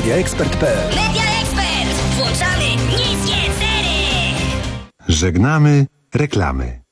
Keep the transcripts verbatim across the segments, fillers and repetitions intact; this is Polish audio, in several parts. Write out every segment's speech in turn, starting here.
Mediaexpert kropka pe el. Mediaexpert. Włączamy niskie ceny. Żegnamy reklamy.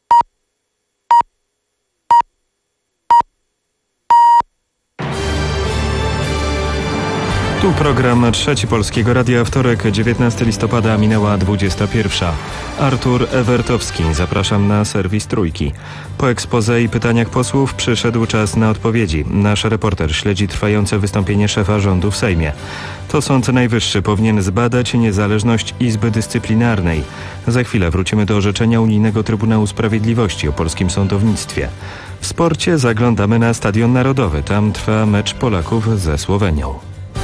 Tu program Trzeci Polskiego Radia, wtorek, dziewiętnastego listopada, minęła dwudziesta pierwsza. Artur Ewertowski, zapraszam na serwis Trójki. Po expose i pytaniach posłów przyszedł czas na odpowiedzi. Nasz reporter śledzi trwające wystąpienie szefa rządu w Sejmie. To Sąd Najwyższy powinien zbadać niezależność Izby Dyscyplinarnej. Za chwilę wrócimy do orzeczenia Unijnego Trybunału Sprawiedliwości o polskim sądownictwie. W sporcie zaglądamy na Stadion Narodowy. Tam trwa mecz Polaków ze Słowenią.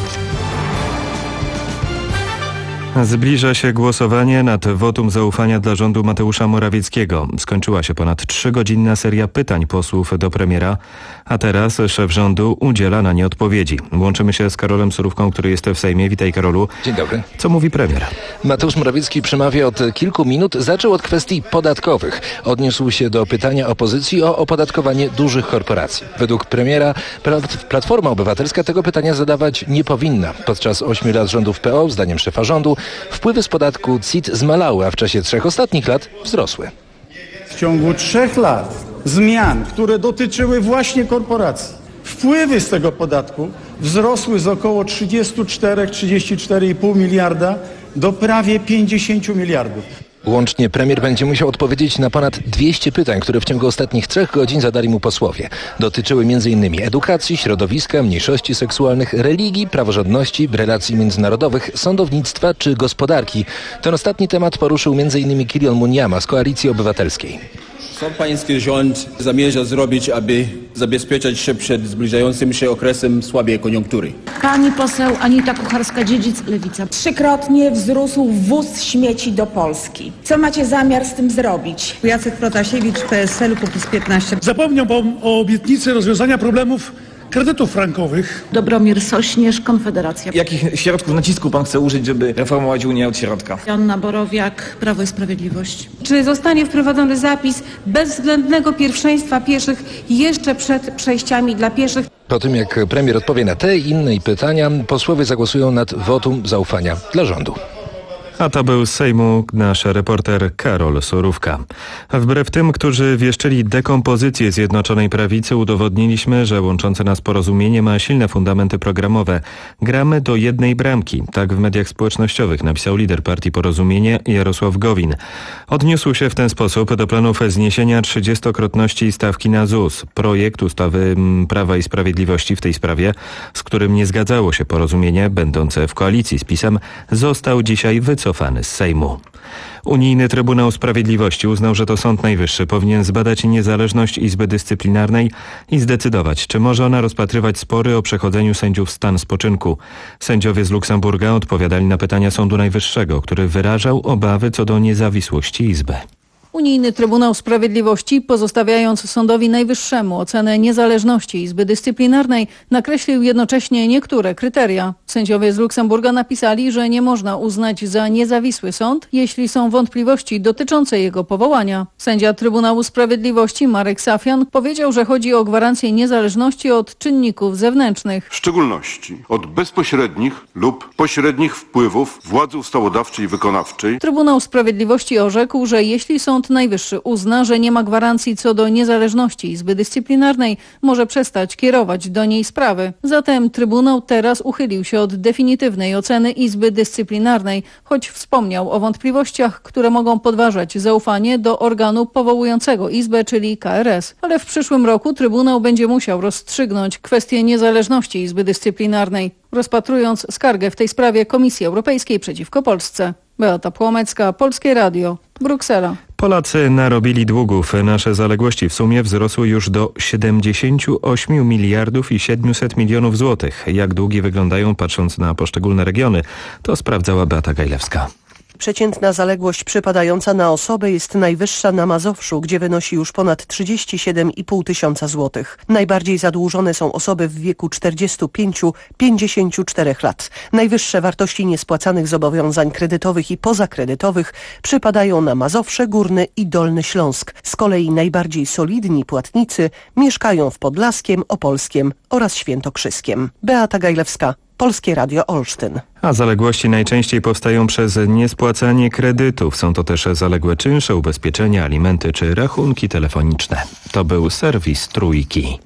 Zbliża się głosowanie nad wotum zaufania dla rządu Mateusza Morawieckiego. Skończyła się ponad trzygodzinna seria pytań posłów do premiera, a teraz szef rządu udziela na nie odpowiedzi. Łączymy się z Karolem Surówką, który jest w Sejmie. Witaj, Karolu. Dzień dobry. Co mówi premier? Mateusz Morawiecki przemawia od kilku minut. Zaczął od kwestii podatkowych. Odniósł się do pytania opozycji o opodatkowanie dużych korporacji. Według premiera Platforma Obywatelska tego pytania zadawać nie powinna. Podczas ośmiu lat rządów P O, zdaniem szefa rządu, wpływy z podatku C I T zmalały, a w czasie trzech ostatnich lat wzrosły. W ciągu trzech lat zmian, które dotyczyły właśnie korporacji, wpływy z tego podatku wzrosły z około trzydzieści cztery do trzydziestu czterech i pół miliarda do prawie pięćdziesięciu miliardów. Łącznie premier będzie musiał odpowiedzieć na ponad dwieście pytań, które w ciągu ostatnich trzech godzin zadali mu posłowie. Dotyczyły m.in. edukacji, środowiska, mniejszości seksualnych, religii, praworządności, relacji międzynarodowych, sądownictwa czy gospodarki. Ten ostatni temat poruszył m.in. Kirill Munyama z Koalicji Obywatelskiej. Co pański rząd zamierza zrobić, aby zabezpieczać się przed zbliżającym się okresem słabej koniunktury? Pani poseł Anita Kucharska-Dziedzic, Lewica. Trzykrotnie wzrósł wwóz śmieci do Polski. Co macie zamiar z tym zrobić? Jacek Protasiewicz, P S L, Kukiz piętnaście. Zapomniał pan o obietnicy rozwiązania problemów kredytów frankowych. Dobromir Sośnierz, Konfederacja. Jakich środków nacisku pan chce użyć, żeby reformować Unię od środka? Joanna Borowiak, Prawo i Sprawiedliwość. Czy zostanie wprowadzony zapis bezwzględnego pierwszeństwa pieszych jeszcze przed przejściami dla pieszych? Po tym, jak premier odpowie na te i inne pytania, posłowie zagłosują nad wotum zaufania dla rządu. A to był z Sejmu nasz reporter Karol Surówka. Wbrew tym, którzy wieszczyli dekompozycję Zjednoczonej Prawicy, udowodniliśmy, że łączące nas porozumienie ma silne fundamenty programowe. Gramy do jednej bramki. Tak w mediach społecznościowych napisał lider partii Porozumienie Jarosław Gowin. Odniósł się w ten sposób do planów zniesienia trzydziestokrotności stawki na Z U S. Projekt ustawy Prawa i Sprawiedliwości w tej sprawie, z którym nie zgadzało się Porozumienie, będące w koalicji z PiS-em, został dzisiaj wycofany. Cofany z Sejmu. Unijny Trybunał Sprawiedliwości uznał, że to Sąd Najwyższy powinien zbadać niezależność Izby Dyscyplinarnej i zdecydować, czy może ona rozpatrywać spory o przechodzeniu sędziów w stan spoczynku. Sędziowie z Luksemburga odpowiadali na pytania Sądu Najwyższego, który wyrażał obawy co do niezawisłości Izby. Unijny Trybunał Sprawiedliwości, pozostawiając Sądowi Najwyższemu ocenę niezależności Izby Dyscyplinarnej, nakreślił jednocześnie niektóre kryteria. Sędziowie z Luksemburga napisali, że nie można uznać za niezawisły sąd, jeśli są wątpliwości dotyczące jego powołania. Sędzia Trybunału Sprawiedliwości Marek Safian powiedział, że chodzi o gwarancję niezależności od czynników zewnętrznych. W szczególności od bezpośrednich lub pośrednich wpływów władzy ustawodawczej i wykonawczej. Trybunał Sprawiedliwości orzekł, że jeśli Sąd Najwyższy uzna, że nie ma gwarancji co do niezależności Izby Dyscyplinarnej, może przestać kierować do niej sprawy. Zatem Trybunał teraz uchylił się od definitywnej oceny Izby Dyscyplinarnej, choć wspomniał o wątpliwościach, które mogą podważać zaufanie do organu powołującego Izbę, czyli K R S. Ale w przyszłym roku Trybunał będzie musiał rozstrzygnąć kwestię niezależności Izby Dyscyplinarnej, rozpatrując skargę w tej sprawie Komisji Europejskiej przeciwko Polsce. Beata Płomecka, Polskie Radio, Bruksela. Polacy narobili długów. Nasze zaległości w sumie wzrosły już do siedemdziesięciu ośmiu miliardów i siedmiuset milionów złotych. Jak długi wyglądają, patrząc na poszczególne regiony, to sprawdzała Beata Gajlewska. Przeciętna zaległość przypadająca na osobę jest najwyższa na Mazowszu, gdzie wynosi już ponad trzydzieści siedem i pół tysiąca złotych. Najbardziej zadłużone są osoby w wieku czterdziestu pięciu do pięćdziesięciu czterech lat. Najwyższe wartości niespłacanych zobowiązań kredytowych i pozakredytowych przypadają na Mazowsze, Górny i Dolny Śląsk. Z kolei najbardziej solidni płatnicy mieszkają w Podlaskiem, Opolskiem oraz Świętokrzyskiem. Beata Gajlewska, Polskie Radio Olsztyn. A zaległości najczęściej powstają przez niespłacanie kredytów. Są to też zaległe czynsze, ubezpieczenia, alimenty czy rachunki telefoniczne. To był serwis Trójki.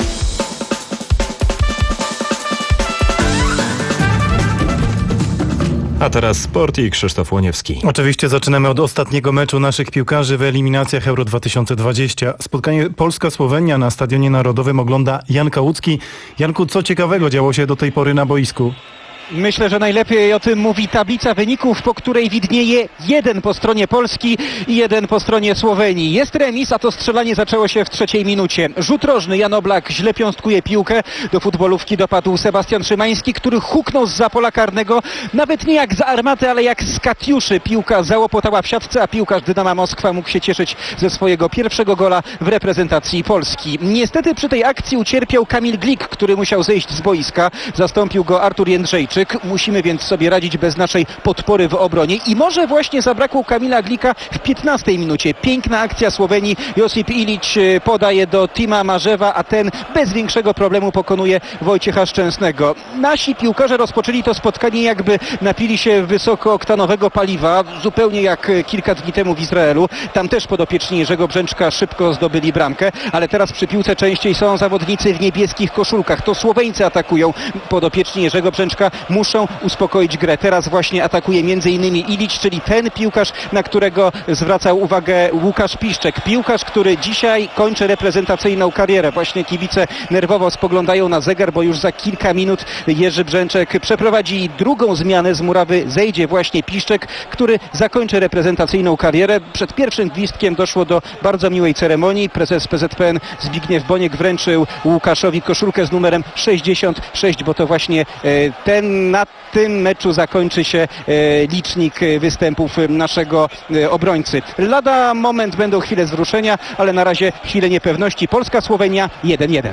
A teraz sport i Krzysztof Łoniewski. Oczywiście zaczynamy od ostatniego meczu naszych piłkarzy w eliminacjach Euro dwa tysiące dwadzieścia. Spotkanie Polska-Słowenia na Stadionie Narodowym ogląda Jan Kałucki. Janku, co ciekawego działo się do tej pory na boisku? Myślę, że najlepiej o tym mówi tablica wyników, po której widnieje jeden po stronie Polski i jeden po stronie Słowenii. Jest remis, a to strzelanie zaczęło się w trzeciej minucie. Rzut rożny, Jan Oblak źle piąstkuje piłkę. Do futbolówki dopadł Sebastian Szymański, który huknął zza pola karnego. Nawet nie jak z armaty, ale jak z katiuszy. Piłka załopotała w siatce, a piłkarz Dynama Moskwa mógł się cieszyć ze swojego pierwszego gola w reprezentacji Polski. Niestety przy tej akcji ucierpiał Kamil Glik, który musiał zejść z boiska. Zastąpił go Artur Jędrzejczyk. Musimy więc sobie radzić bez naszej podpory w obronie i może właśnie zabrakło Kamila Glika w piętnastej minucie. Piękna akcja Słowenii. Josip Ilić podaje do Tima Marzewa, a ten bez większego problemu pokonuje Wojciecha Szczęsnego. Nasi piłkarze rozpoczęli to spotkanie, jakby napili się wysokooktanowego paliwa, zupełnie jak kilka dni temu w Izraelu. Tam też podopieczni Jerzego Brzęczka szybko zdobyli bramkę, ale teraz przy piłce częściej są zawodnicy w niebieskich koszulkach. To Słoweńcy atakują. Podopieczni Jerzego Brzęczka muszą uspokoić grę. Teraz właśnie atakuje między innymi Ilić, czyli ten piłkarz, na którego zwracał uwagę Łukasz Piszczek. Piłkarz, który dzisiaj kończy reprezentacyjną karierę. Właśnie kibice nerwowo spoglądają na zegar, bo już za kilka minut Jerzy Brzęczek przeprowadzi drugą zmianę. Z murawy zejdzie właśnie Piszczek, który zakończy reprezentacyjną karierę. Przed pierwszym gwizdkiem doszło do bardzo miłej ceremonii. Prezes P Z P N Zbigniew Boniek wręczył Łukaszowi koszulkę z numerem sześćdziesiąt sześć, bo to właśnie ten na tym meczu zakończy się e, licznik występów naszego e, obrońcy. Lada moment będą chwile wzruszenia, ale na razie chwile niepewności. Polska-Słowenia jeden jeden.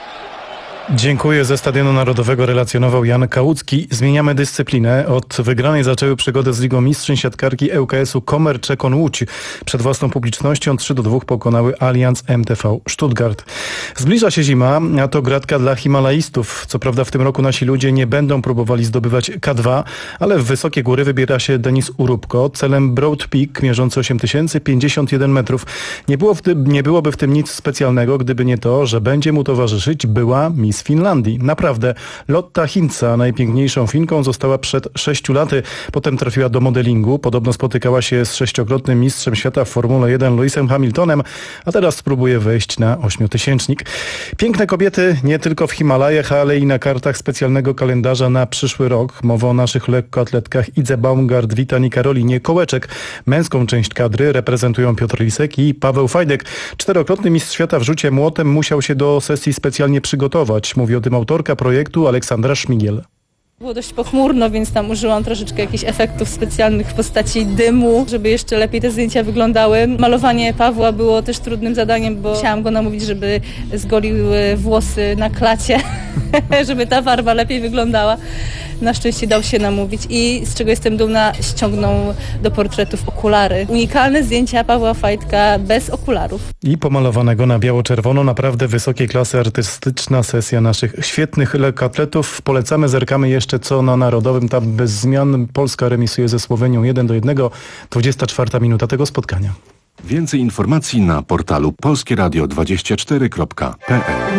Dziękuję. Ze Stadionu Narodowego relacjonował Jan Kałucki. Zmieniamy dyscyplinę. Od wygranej zaczęły przygodę z Ligą Mistrzyn siatkarki Ł K S-u Kommer Czekon Łódź. Przed własną publicznością trzy do dwóch pokonały Allianz M T V Stuttgart. Zbliża się zima, a to gratka dla himalaistów. Co prawda w tym roku nasi ludzie nie będą próbowali zdobywać K dwa, ale w wysokie góry wybiera się Denis Urubko celem Broad Peak mierzący osiem tysięcy pięćdziesiąt jeden metrów. Nie, było w tym, nie byłoby w tym nic specjalnego, gdyby nie to, że będzie mu towarzyszyć była Miss Finlandii. Naprawdę. Lotta Hintza, najpiękniejszą Finką, została przed sześciu laty. Potem trafiła do modelingu. Podobno spotykała się z sześciokrotnym mistrzem świata w Formule jeden Lewisem Hamiltonem, a teraz spróbuje wejść na ośmiotysięcznik. Piękne kobiety nie tylko w Himalajach, ale i na kartach specjalnego kalendarza na przyszły rok. Mowa o naszych lekkoatletkach Idze Baumgart, Witan i Karolinie Kołeczek. Męską część kadry reprezentują Piotr Lisek i Paweł Fajdek. Czterokrotny mistrz świata w rzucie młotem musiał się do sesji specjalnie przygotować. Mówi o tym autorka projektu Aleksandra Szmigiel. Było dość pochmurno, więc tam użyłam troszeczkę jakichś efektów specjalnych w postaci dymu, żeby jeszcze lepiej te zdjęcia wyglądały. Malowanie Pawła było też trudnym zadaniem, bo chciałam go namówić, żeby zgolił włosy na klacie, żeby ta farba lepiej wyglądała. Na szczęście dał się namówić i z czego jestem dumna, ściągnął do portretów okulary. Unikalne zdjęcia Pawła Fajdka bez okularów. I pomalowanego na biało-czerwono, naprawdę wysokiej klasy artystyczna sesja naszych świetnych lekkoatletów. Polecamy, zerkamy jeszcze co na Narodowym. Tam bez zmian Polska remisuje ze Słowenią jeden do jednego. dwudziesta czwarta minuta tego spotkania. Więcej informacji na portalu polskie radio dwadzieścia cztery kropka p l.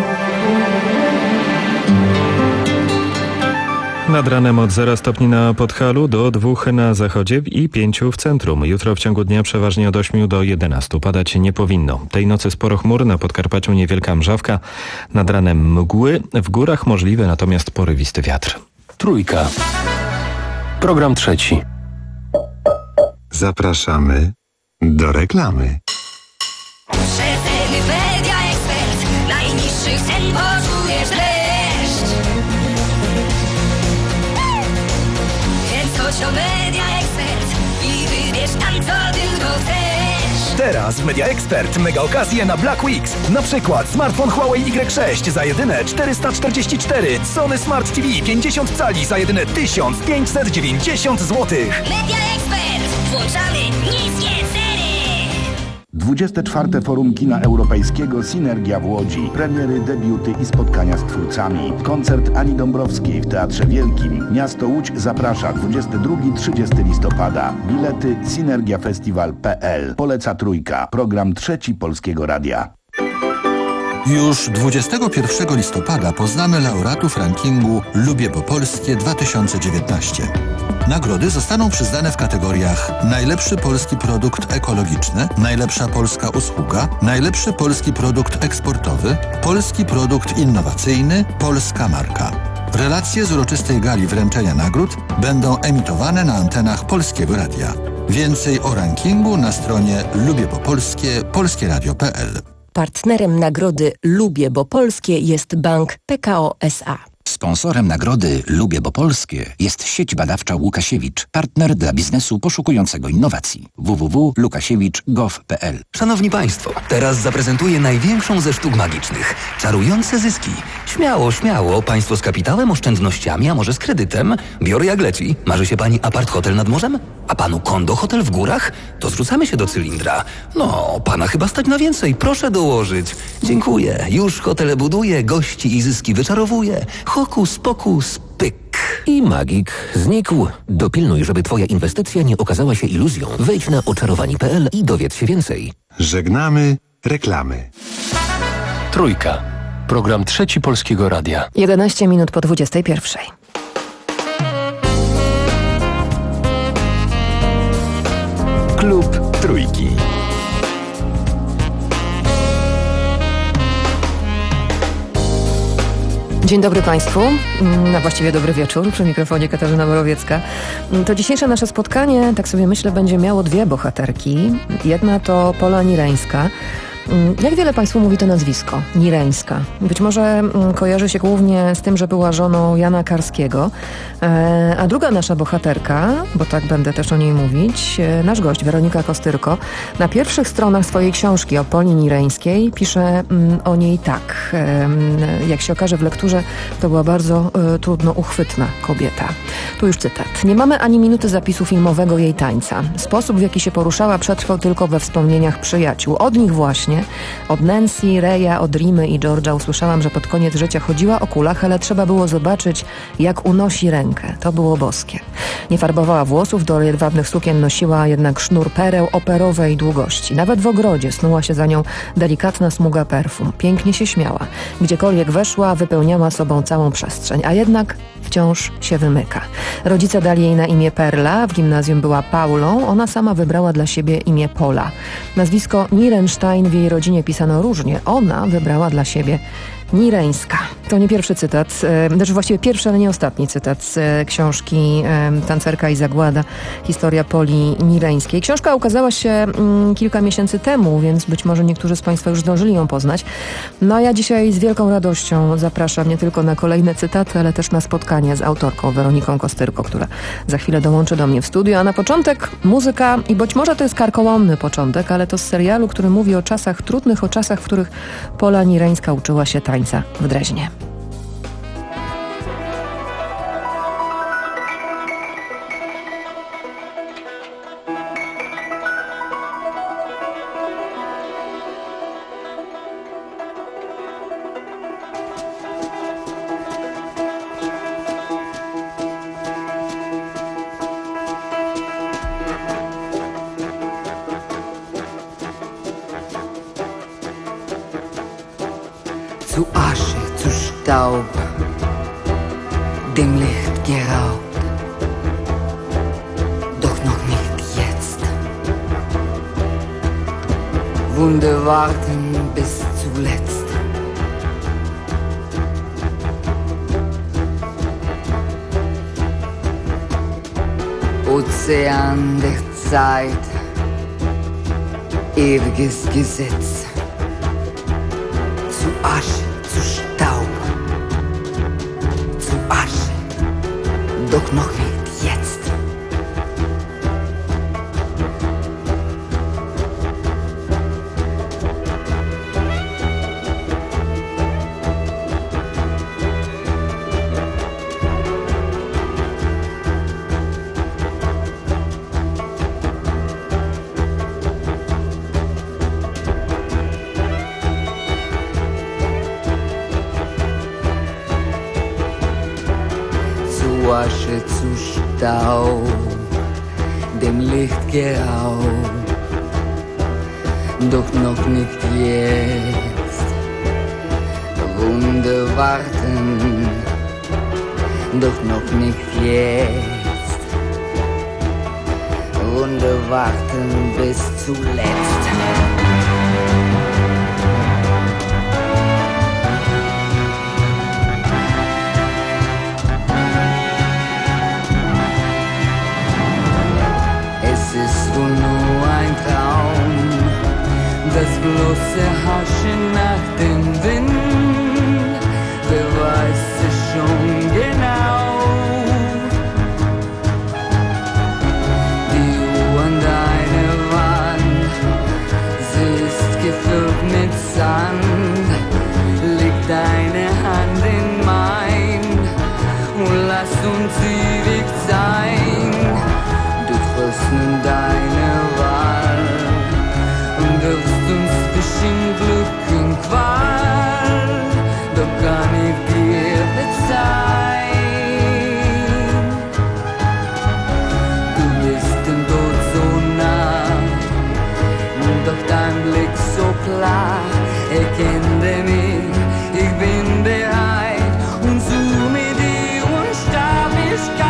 Nad ranem od zera stopni na Podhalu do dwóch na zachodzie i pięciu w centrum. Jutro w ciągu dnia przeważnie od ośmiu do jedenastu. Padać nie powinno. Tej nocy sporo chmur, na Podkarpaciu niewielka mrzawka. Nad ranem mgły, w górach możliwy natomiast porywisty wiatr. Trójka. Program trzeci. Zapraszamy do reklamy. Media Expert. Najniższych cen poczujesz dreszcz. Więc chodź do Media Expert i wybierz tam, co tylko chcesz. Teraz w Media Expert mega okazje na Black Weeks. Na przykład smartfon Huawei Y sześć za jedyne czterysta czterdzieści cztery, Sony Smart T V pięćdziesiąt cali za jedyne tysiąc pięćset dziewięćdziesiąt złotych. Media Expert. Włączamy niskie ceny. dwudzieste czwarte Forum Kina Europejskiego Synergia w Łodzi. Premiery, debiuty i spotkania z twórcami. Koncert Ani Dąbrowskiej w Teatrze Wielkim. Miasto Łódź zaprasza dwudziestego drugiego do trzydziestego listopada. Bilety synergiafestiwal kropka p l. Poleca Trójka. Program trzeci Polskiego Radia. Już dwudziestego pierwszego listopada poznamy laureatów rankingu Lubię po Polskie dwa tysiące dziewiętnaście. Nagrody zostaną przyznane w kategoriach najlepszy polski produkt ekologiczny, najlepsza polska usługa, najlepszy polski produkt eksportowy, polski produkt innowacyjny, polska marka. Relacje z uroczystej gali wręczenia nagród będą emitowane na antenach Polskiego Radia. Więcej o rankingu na stronie lubię po polskie polskieradio kropka p l. Partnerem nagrody Lubię Bo Polskie jest Bank P K O S A. Sponsorem nagrody Lubię Bo Polskie jest sieć badawcza Łukasiewicz, partner dla biznesu poszukującego innowacji. w w w kropka lukasiewicz kropka gov kropka p l. Szanowni Państwo, teraz zaprezentuję największą ze sztuk magicznych. Czarujące zyski. Śmiało, śmiało. Państwo z kapitałem, oszczędnościami, a może z kredytem. Biorę jak leci. Marzy się Pani apart hotel nad morzem? A Panu kondo hotel w górach? To zrzucamy się do cylindra. No, Pana chyba stać na więcej. Proszę dołożyć. Dziękuję. Już hotele buduję, gości i zyski wyczarowuję. Hokus pokus pyk. I magik znikł. Dopilnuj, żeby Twoja inwestycja nie okazała się iluzją. Wejdź na oczarowani kropka p l i dowiedz się więcej. Żegnamy reklamy. Trójka. Program trzeci Polskiego Radia. jedenaście minut po dwudziestej pierwszej. Klub Trójki. Dzień dobry Państwu, a właściwie dobry wieczór, przy mikrofonie Katarzyna Borowiecka. To dzisiejsze nasze spotkanie, tak sobie myślę, będzie miało dwie bohaterki. Jedna to Pola Nireńska. Jak wiele Państwu mówi to nazwisko? Nireńska. Być może kojarzy się głównie z tym, że była żoną Jana Karskiego. A druga nasza bohaterka, bo tak będę też o niej mówić, nasz gość Weronika Kostyrko, na pierwszych stronach swojej książki o Poli Nireńskiej pisze o niej tak. Jak się okaże w lekturze, to była bardzo trudno uchwytna kobieta. Tu już cytat. Nie mamy ani minuty zapisu filmowego jej tańca. Sposób, w jaki się poruszała, przetrwał tylko we wspomnieniach przyjaciół. Od nich właśnie, od Nancy, Reya, od Rimy i George'a usłyszałam, że pod koniec życia chodziła o kulach, ale trzeba było zobaczyć, jak unosi rękę. To było boskie. Nie farbowała włosów, do jedwabnych sukien nosiła jednak sznur pereł operowej długości. Nawet w ogrodzie snuła się za nią delikatna smuga perfum. Pięknie się śmiała. Gdziekolwiek weszła, wypełniała sobą całą przestrzeń, a jednak wciąż się wymyka. Rodzice dali jej na imię Perla, w gimnazjum była Paulą, ona sama wybrała dla siebie imię Pola. Nazwisko Nirenstein w jej rodzinie pisano różnie, ona wybrała dla siebie Nireńska. To nie pierwszy cytat, znaczy właściwie pierwszy, ale nie ostatni cytat z książki Tancerka i Zagłada, historia Poli Nireńskiej. Książka ukazała się mm, kilka miesięcy temu, więc być może niektórzy z Państwa już zdążyli ją poznać. No a ja dzisiaj z wielką radością zapraszam nie tylko na kolejne cytaty, ale też na spotkanie z autorką Weroniką Kostyrko, która za chwilę dołączy do mnie w studiu. A na początek muzyka i być może to jest karkołomny początek, ale to z serialu, który mówi o czasach trudnych, o czasach, w których Pola Nireńska uczyła się tańca w Dreźnie. Zu Asche, zu Staub, dem Licht geraubt, doch noch nicht jetzt. Wunde warten bis zuletzt. Ozean der Zeit, ewiges Gesetz. Zu Asche, zu Staub, zu Asche, doch noch nicht jetzt. zu Staub, dem Licht geraubt, doch noch nicht jetzt. Wunder warten, doch noch nicht jetzt. Wunder warten bis zuletzt. Ist wohl nur ein Traum, das bloße Haschen nach dem Wind, wer weiß es schon genau. Die Uhr an deiner Wand, sie ist gefüllt mit Sand, leg deine Hand in mein und lass uns ewig sein. Nun deine Wahl und wirfst uns zwischen Glück und Qual, doch kann ich dir verzeihen. Du bist dem Tod so nah, doch dein Blick so klar, erkenne mich, ich bin bereit und suche mit dir Unsterblichkeit.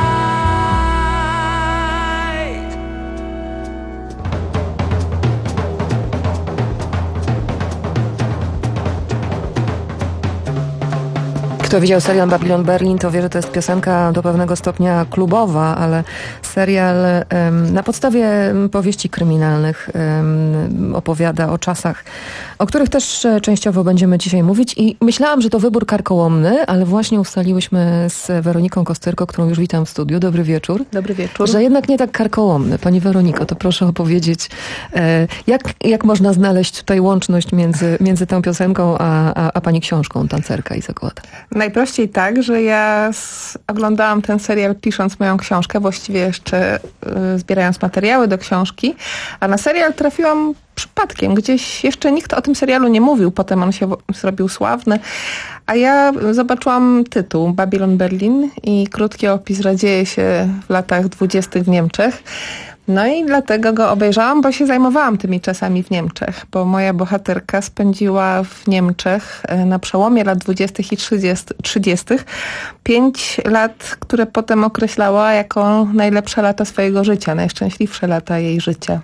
Kto widział serial Babylon Berlin, to wie, że to jest piosenka do pewnego stopnia klubowa, ale serial um, na podstawie powieści kryminalnych um, opowiada o czasach, o których też częściowo będziemy dzisiaj mówić i myślałam, że to wybór karkołomny, ale właśnie ustaliłyśmy z Weroniką Kostyrko, którą już witam w studiu. Dobry wieczór. Dobry wieczór. Że jednak nie tak karkołomny. Pani Weroniko, to proszę opowiedzieć, jak, jak można znaleźć tutaj łączność między, między tą piosenką a, a, a pani książką Tancerka i Zagłada. Najprościej tak, że ja z, oglądałam ten serial pisząc moją książkę, właściwie jeszcze y, zbierając materiały do książki, a na serial trafiłam przypadkiem. Gdzieś jeszcze nikt o tym serialu nie mówił, potem on się zrobił sławny, a ja zobaczyłam tytuł Babylon Berlin i krótki opis, że dzieje się w latach dwudziestych w Niemczech. No i dlatego go obejrzałam, bo się zajmowałam tymi czasami w Niemczech, bo moja bohaterka spędziła w Niemczech na przełomie lat dwudziestych i trzydziestych pięć lat, które potem określała jako najlepsze lata swojego życia, najszczęśliwsze lata jej życia.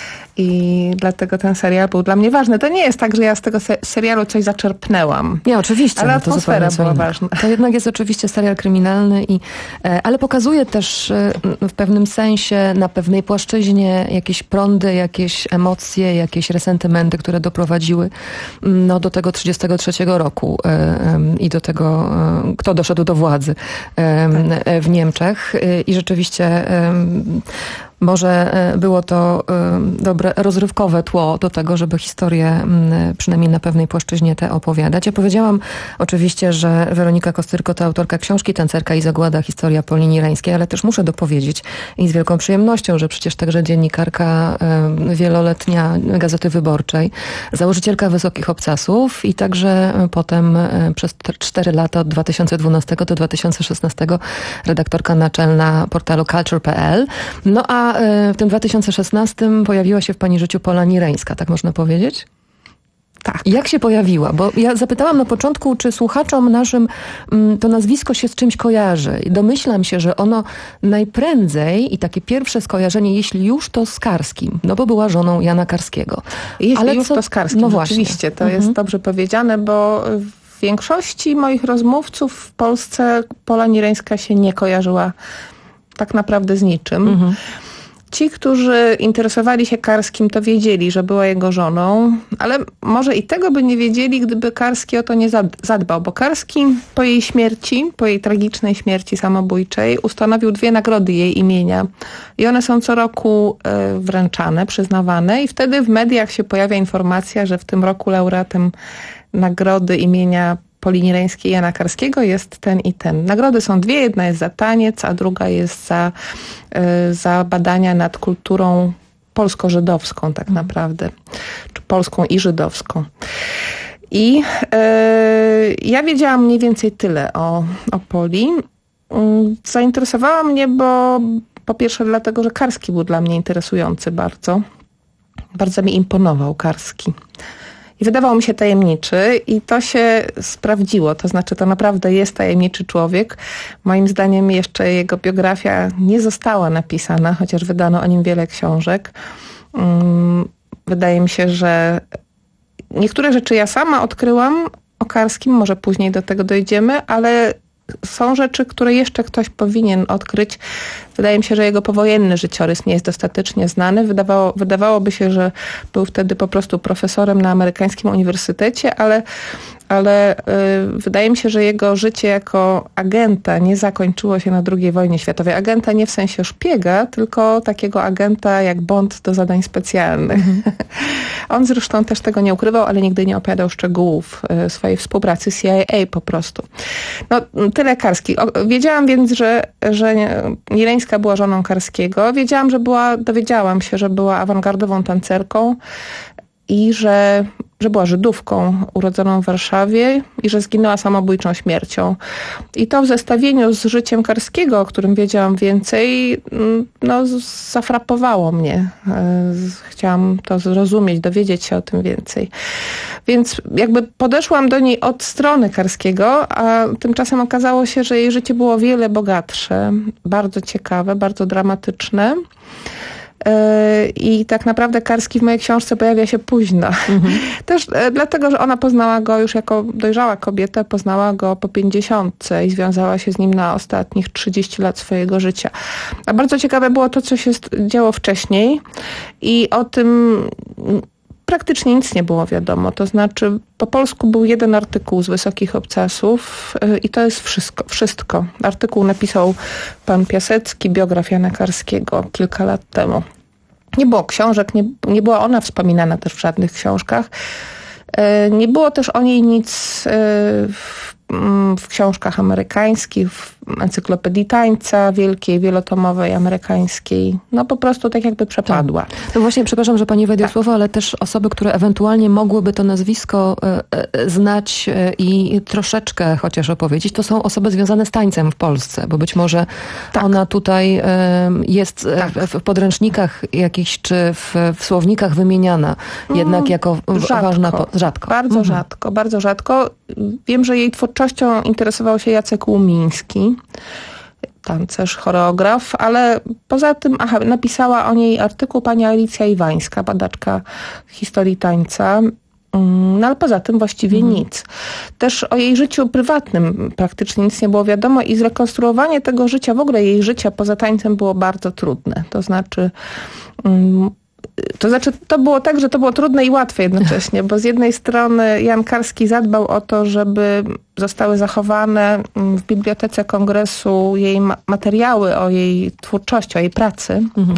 I dlatego ten serial był dla mnie ważny. To nie jest tak, że ja z tego se- serialu coś zaczerpnęłam. Nie, oczywiście. Ale no to atmosfera była innego. ważna. To jednak jest oczywiście serial kryminalny, i, e, ale pokazuje też e, w pewnym sensie, na pewnej płaszczyźnie jakieś prądy, jakieś emocje, jakieś resentymenty, które doprowadziły no, do tego trzydziestego trzeciego roku e, e, i do tego, e, kto doszedł do władzy e, tak. w Niemczech. E, I rzeczywiście e, może było to dobre, rozrywkowe tło do tego, żeby historię przynajmniej na pewnej płaszczyźnie te opowiadać. Ja powiedziałam oczywiście, że Weronika Kostyrko to autorka książki Tancerka i Zagłada, historia Polini Reńskiej, ale też muszę dopowiedzieć i z wielką przyjemnością, że przecież także dziennikarka wieloletnia Gazety Wyborczej, założycielka Wysokich Obcasów i także potem przez cztery lata od dwa tysiące dwunastego do dwa tysiące szesnastego redaktorka naczelna portalu culture kropka p l. No a w tym dwa tysiące szesnastym pojawiła się w pani życiu Polani Reńska, tak można powiedzieć? Tak. Jak się pojawiła? Bo ja zapytałam na początku, czy słuchaczom naszym to nazwisko się z czymś kojarzy. Domyślam się, że ono najprędzej i takie pierwsze skojarzenie, jeśli już, to z Karskim, no bo była żoną Jana Karskiego. Jeśli Ale już, co... to z Karskim, no właśnie. Rzeczywiście, to mhm. jest dobrze powiedziane, bo w większości moich rozmówców w Polsce Polani Reńska się nie kojarzyła tak naprawdę z niczym. Mhm. Ci, którzy interesowali się Karskim, to wiedzieli, że była jego żoną, ale może i tego by nie wiedzieli, gdyby Karski o to nie zadbał, bo Karski po jej śmierci, po jej tragicznej śmierci samobójczej ustanowił dwie nagrody jej imienia i one są co roku wręczane, przyznawane i wtedy w mediach się pojawia informacja, że w tym roku laureatem nagrody imienia Polini Reńskiej Jana Karskiego jest ten i ten. Nagrody są dwie, jedna jest za taniec, a druga jest za, y, za badania nad kulturą polsko-żydowską tak naprawdę, czy polską i żydowską. I y, ja wiedziałam mniej więcej tyle o, o Poli. Zainteresowała mnie, bo po pierwsze dlatego, że Karski był dla mnie interesujący bardzo. Bardzo mi imponował Karski. I wydawał mi się tajemniczy i to się sprawdziło. To znaczy, to naprawdę jest tajemniczy człowiek. Moim zdaniem jeszcze jego biografia nie została napisana, chociaż wydano o nim wiele książek. Wydaje mi się, że niektóre rzeczy ja sama odkryłam o Karskim, może później do tego dojdziemy, ale są rzeczy, które jeszcze ktoś powinien odkryć. Wydaje mi się, że jego powojenny życiorys nie jest dostatecznie znany. Wydawało, wydawałoby się, że był wtedy po prostu profesorem na amerykańskim uniwersytecie, ale, ale yy, wydaje mi się, że jego życie jako agenta nie zakończyło się na drugiej wojnie światowej. Agenta nie w sensie szpiega, tylko takiego agenta jak Bond do zadań specjalnych. Mhm. On zresztą też tego nie ukrywał, ale nigdy nie opowiadał szczegółów yy, swojej współpracy z C I A po prostu. No, tyle Karski. O, wiedziałam więc, że, że Nireńska była żoną Karskiego. Wiedziałam, że była, dowiedziałam się, że była awangardową tancerką i że, że była Żydówką urodzoną w Warszawie i że zginęła samobójczą śmiercią. I to w zestawieniu z życiem Karskiego, o którym wiedziałam więcej, no, zafrapowało mnie. Chciałam to zrozumieć, dowiedzieć się o tym więcej. Więc jakby podeszłam do niej od strony Karskiego, a tymczasem okazało się, że jej życie było wiele bogatsze, bardzo ciekawe, bardzo dramatyczne. I tak naprawdę Karski w mojej książce pojawia się późno. Mhm. Też dlatego, że ona poznała go już jako dojrzała kobieta, poznała go po pięćdziesiątce i związała się z nim na ostatnich trzydzieści lat swojego życia. A bardzo ciekawe było to, co się działo wcześniej i o tym praktycznie nic nie było wiadomo. To znaczy po polsku był jeden artykuł z Wysokich Obcasów i to jest wszystko. wszystko. Artykuł napisał pan Piasecki, biograf Jana Karskiego kilka lat temu. Nie było książek, nie, nie była ona wspominana też w żadnych książkach. Nie było też o niej nic w, w książkach amerykańskich, w encyklopedii tańca wielkiej, wielotomowej, amerykańskiej. No po prostu tak jakby przepadła. Tak. No właśnie, przepraszam, że pani wejdzie w słowo, ale też osoby, które ewentualnie mogłyby to nazwisko e, znać e, i troszeczkę chociaż opowiedzieć, to są osoby związane z tańcem w Polsce, bo być może tak. ona tutaj e, jest tak. w, w podręcznikach jakichś, czy w, w słownikach wymieniana jednak mm, jako rzadko, ważna... Po, rzadko. Bardzo mhm. rzadko, bardzo rzadko. Wiem, że jej twórczością interesował się Jacek Łumiński, tancerz, choreograf, ale poza tym aha, napisała o niej artykuł pani Alicja Iwańska, badaczka historii tańca. No ale poza tym właściwie mhm. nic. Też o jej życiu prywatnym praktycznie nic nie było wiadomo i zrekonstruowanie tego życia, w ogóle jej życia poza tańcem było bardzo trudne. To znaczy... Um, To znaczy, to było tak, że to było trudne i łatwe jednocześnie, bo z jednej strony Jan Karski zadbał o to, żeby zostały zachowane w Bibliotece Kongresu jej materiały o jej twórczości, o jej pracy. Mhm.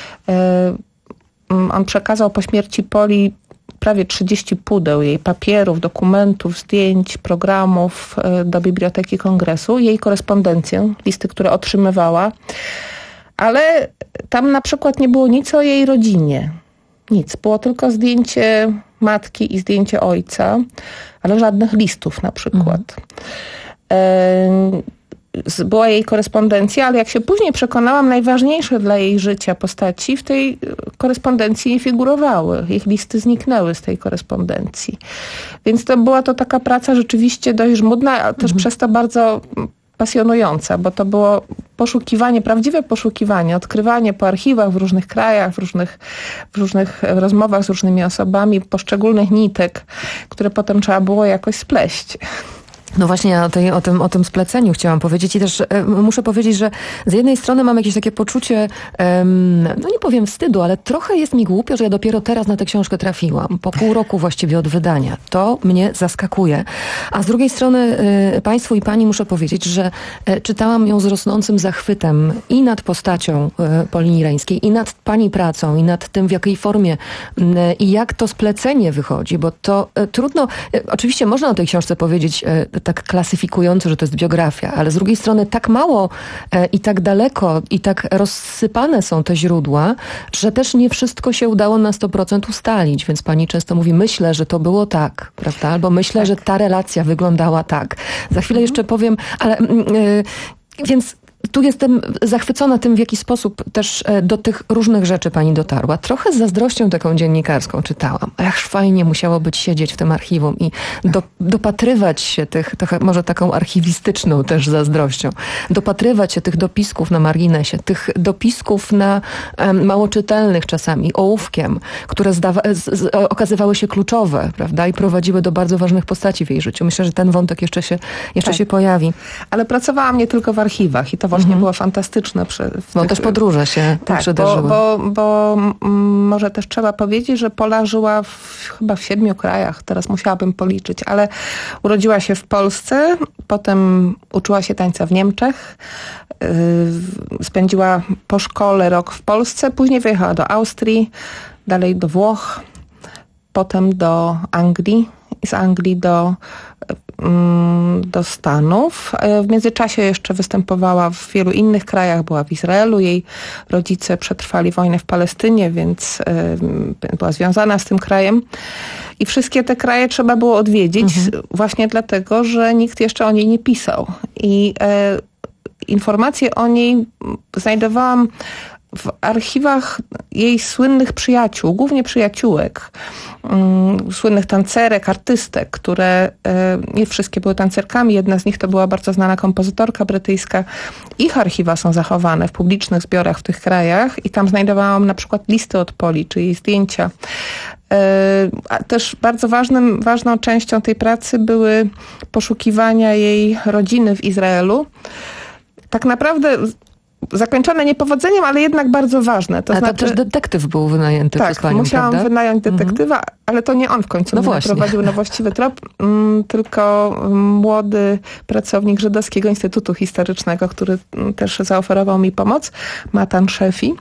On przekazał po śmierci Poli prawie trzydzieści pudeł jej papierów, dokumentów, zdjęć, programów do Biblioteki Kongresu, jej korespondencję, listy, które otrzymywała. Ale tam na przykład nie było nic o jej rodzinie. Nic. Było tylko zdjęcie matki i zdjęcie ojca, ale żadnych listów na przykład. Mhm. Była jej korespondencja, ale jak się później przekonałam, najważniejsze dla jej życia postaci w tej korespondencji nie figurowały. Ich listy zniknęły z tej korespondencji. Więc to była to taka praca rzeczywiście dość żmudna, a też mhm. przez to bardzo pasjonująca, bo to było poszukiwanie, prawdziwe poszukiwanie, odkrywanie po archiwach w różnych krajach, w różnych, w różnych rozmowach z różnymi osobami, poszczególnych nitek, które potem trzeba było jakoś spleść. No właśnie, ja tutaj o tym, o tym spleceniu chciałam powiedzieć i też e, muszę powiedzieć, że z jednej strony mam jakieś takie poczucie, e, no nie powiem wstydu, ale trochę jest mi głupio, że ja dopiero teraz na tę książkę trafiłam, po pół roku właściwie od wydania. To mnie zaskakuje. A z drugiej strony e, państwu i pani muszę powiedzieć, że e, czytałam ją z rosnącym zachwytem i nad postacią e, Poli Nireńskiej, i nad pani pracą, i nad tym, w jakiej formie e, i jak to splecenie wychodzi, bo to e, trudno, e, oczywiście można o tej książce powiedzieć e, tak klasyfikująco, że to jest biografia, ale z drugiej strony tak mało e, i tak daleko i tak rozsypane są te źródła, że też nie wszystko się udało na sto procent ustalić, więc pani często mówi, myślę, że to było tak, prawda? Albo myślę, tak. że ta relacja wyglądała tak. Za chwilę mhm. jeszcze powiem, ale... Yy, Więc tu jestem zachwycona tym, w jaki sposób też do tych różnych rzeczy pani dotarła. Trochę z zazdrością taką dziennikarską czytałam. Ach, fajnie musiało być siedzieć w tym archiwum i do, dopatrywać się tych, trochę może taką archiwistyczną też zazdrością, dopatrywać się tych dopisków na marginesie, tych dopisków na um, mało czytelnych czasami, ołówkiem, które zdawa- z, z, okazywały się kluczowe, prawda, i prowadziły do bardzo ważnych postaci w jej życiu. Myślę, że ten wątek jeszcze się, jeszcze tak. się pojawi. Ale pracowałam nie tylko w archiwach i to właśnie mhm. było fantastyczne. Przy, no tych... też podróże się tak, przydarzyły. Bo, bo, bo m, może też trzeba powiedzieć, że Pola żyła w, chyba w siedmiu krajach. Teraz musiałabym policzyć, ale urodziła się w Polsce, potem uczyła się tańca w Niemczech, yy, spędziła po szkole rok w Polsce, później wyjechała do Austrii, dalej do Włoch, potem do Anglii i z Anglii do do Stanów. W międzyczasie jeszcze występowała w wielu innych krajach, była w Izraelu. Jej rodzice przetrwali wojnę w Palestynie, więc była związana z tym krajem. I wszystkie te kraje trzeba było odwiedzić mhm. właśnie dlatego, że nikt jeszcze o niej nie pisał. I e, informacje o niej znajdowałam w archiwach jej słynnych przyjaciół, głównie przyjaciółek, um, słynnych tancerek, artystek, które e, nie wszystkie były tancerkami, jedna z nich to była bardzo znana kompozytorka brytyjska. Ich archiwa są zachowane w publicznych zbiorach w tych krajach i tam znajdowałam na przykład listy od Poli, czy jej zdjęcia. E, a też bardzo ważnym, ważną częścią tej pracy były poszukiwania jej rodziny w Izraelu. Tak naprawdę zakończone niepowodzeniem, ale jednak bardzo ważne. To A znaczy, to też detektyw był wynajęty tak, przez panią, musiałam prawda? wynająć detektywa, mhm. ale to nie on w końcu no mnie naprowadził na właściwy trop, m, tylko młody pracownik Żydowskiego Instytutu Historycznego, który też zaoferował mi pomoc, Matan Szefi.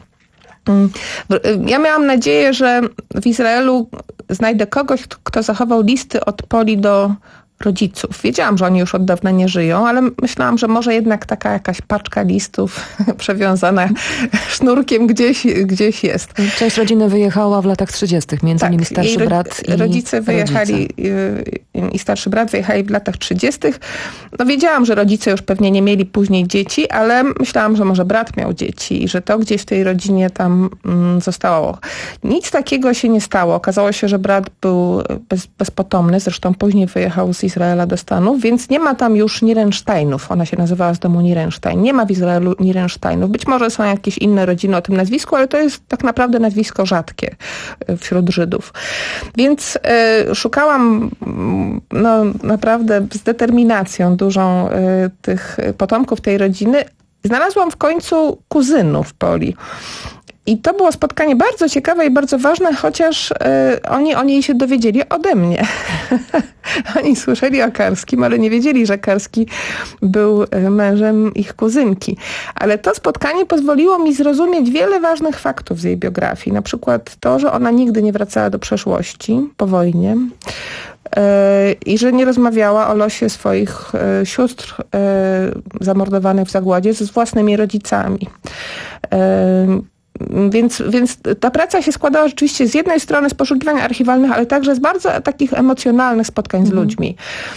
Ja miałam nadzieję, że w Izraelu znajdę kogoś, kto zachował listy od Poli do rodziców. Wiedziałam, że oni już od dawna nie żyją, ale myślałam, że może jednak taka jakaś paczka listów przewiązana sznurkiem gdzieś, gdzieś jest. Część rodziny wyjechała w latach trzydziestych, między tak, innymi starszy ro- brat i rodzice wyjechali rodzice. I starszy brat wyjechali w latach trzydziestych. No wiedziałam, że rodzice już pewnie nie mieli później dzieci, ale myślałam, że może brat miał dzieci i że to gdzieś w tej rodzinie tam mm, zostało. Nic takiego się nie stało. Okazało się, że brat był bez, bezpotomny, zresztą później wyjechał z Izraela do Stanów, więc nie ma tam już Nierensteinów. Ona się nazywała z domu Nierenstein. Nie ma w Izraelu Nierensteinów. Być może są jakieś inne rodziny o tym nazwisku, ale to jest tak naprawdę nazwisko rzadkie wśród Żydów. Więc y, szukałam no, naprawdę z determinacją dużą y, tych potomków tej rodziny. Znalazłam w końcu kuzynów Poli. I to było spotkanie bardzo ciekawe i bardzo ważne, chociaż y, oni o niej się dowiedzieli ode mnie. Oni słyszeli o Karskim, ale nie wiedzieli, że Karski był mężem ich kuzynki. Ale to spotkanie pozwoliło mi zrozumieć wiele ważnych faktów z jej biografii. Na przykład to, że ona nigdy nie wracała do przeszłości po wojnie y, i że nie rozmawiała o losie swoich y, sióstr y, zamordowanych w zagładzie z własnymi rodzicami. Y, Więc, więc ta praca się składała rzeczywiście z jednej strony z poszukiwań archiwalnych, ale także z bardzo takich emocjonalnych spotkań z ludźmi.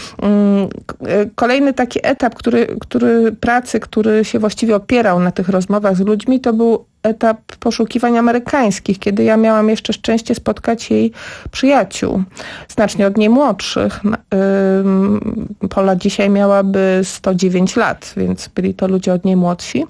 Kolejny taki etap, który, który pracy, który się właściwie opierał na tych rozmowach z ludźmi, to był etap poszukiwań amerykańskich, kiedy ja miałam jeszcze szczęście spotkać jej przyjaciół, znacznie od niej młodszych. Pola dzisiaj miałaby sto dziewięć lat, więc byli to ludzie od niej młodsi.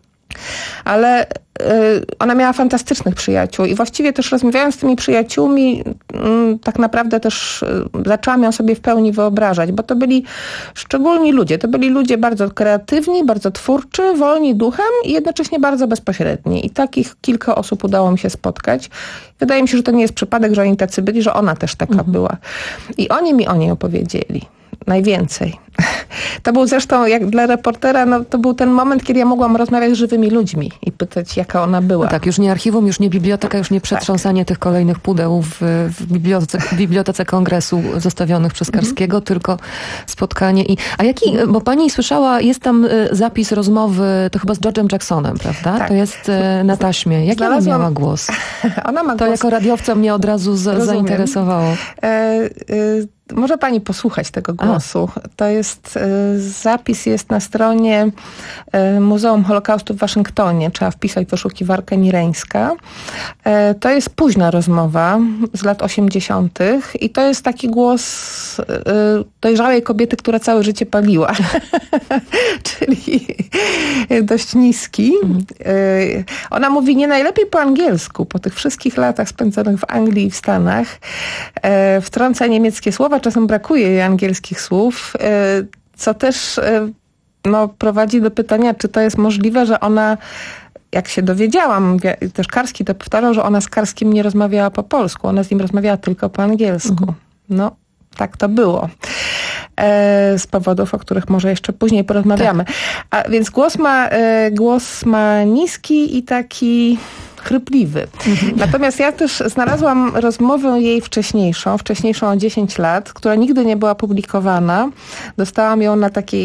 Ale y, ona miała fantastycznych przyjaciół i właściwie też rozmawiając z tymi przyjaciółmi y, tak naprawdę też y, zaczęłam ją sobie w pełni wyobrażać, bo to byli szczególni ludzie. To byli ludzie bardzo kreatywni, bardzo twórczy, wolni duchem i jednocześnie bardzo bezpośredni. I takich kilka osób udało mi się spotkać. Wydaje mi się, że to nie jest przypadek, że oni tacy byli, że ona też taka mhm. była. I oni mi o niej opowiedzieli. Najwięcej. To był zresztą, jak dla reportera, no, to był ten moment, kiedy ja mogłam rozmawiać z żywymi ludźmi i pytać, jaka ona była. No tak, już nie archiwum, już nie biblioteka, już nie przetrząsanie tak. tych kolejnych pudeł w, w, bibliotece, w bibliotece kongresu zostawionych przez Karskiego, mhm. tylko spotkanie. I, a jaki, bo pani słyszała, jest tam zapis rozmowy, to chyba z George'em Jacksonem, prawda? Tak. To jest na taśmie. Jaki ona miała głos? Ona ma to głos... jako radiowca mnie od razu z, zainteresowało. E, e, może pani posłuchać tego głosu. A. To jest, zapis jest na stronie Muzeum Holokaustu w Waszyngtonie. Trzeba wpisać wyszukiwarkę Nireńska. To jest późna rozmowa z lat osiemdziesiątych i to jest taki głos dojrzałej kobiety, która całe życie paliła. Czyli dość niski. Ona mówi nie najlepiej po angielsku, po tych wszystkich latach spędzonych w Anglii i w Stanach. Wtrąca niemieckie słowa, czasem brakuje jej angielskich słów, co też no, prowadzi do pytania, czy to jest możliwe, że ona, jak się dowiedziałam, też Karski to powtarzał, że ona z Karskim nie rozmawiała po polsku, ona z nim rozmawiała tylko po angielsku. Mhm. No, tak to było. E, z powodów, o których może jeszcze później porozmawiamy. Tak. A więc głos ma, e, głos ma niski i taki chrypliwy. Mhm. Natomiast ja też znalazłam rozmowę jej wcześniejszą, wcześniejszą o dziesięć lat, która nigdy nie była publikowana. Dostałam ją na takiej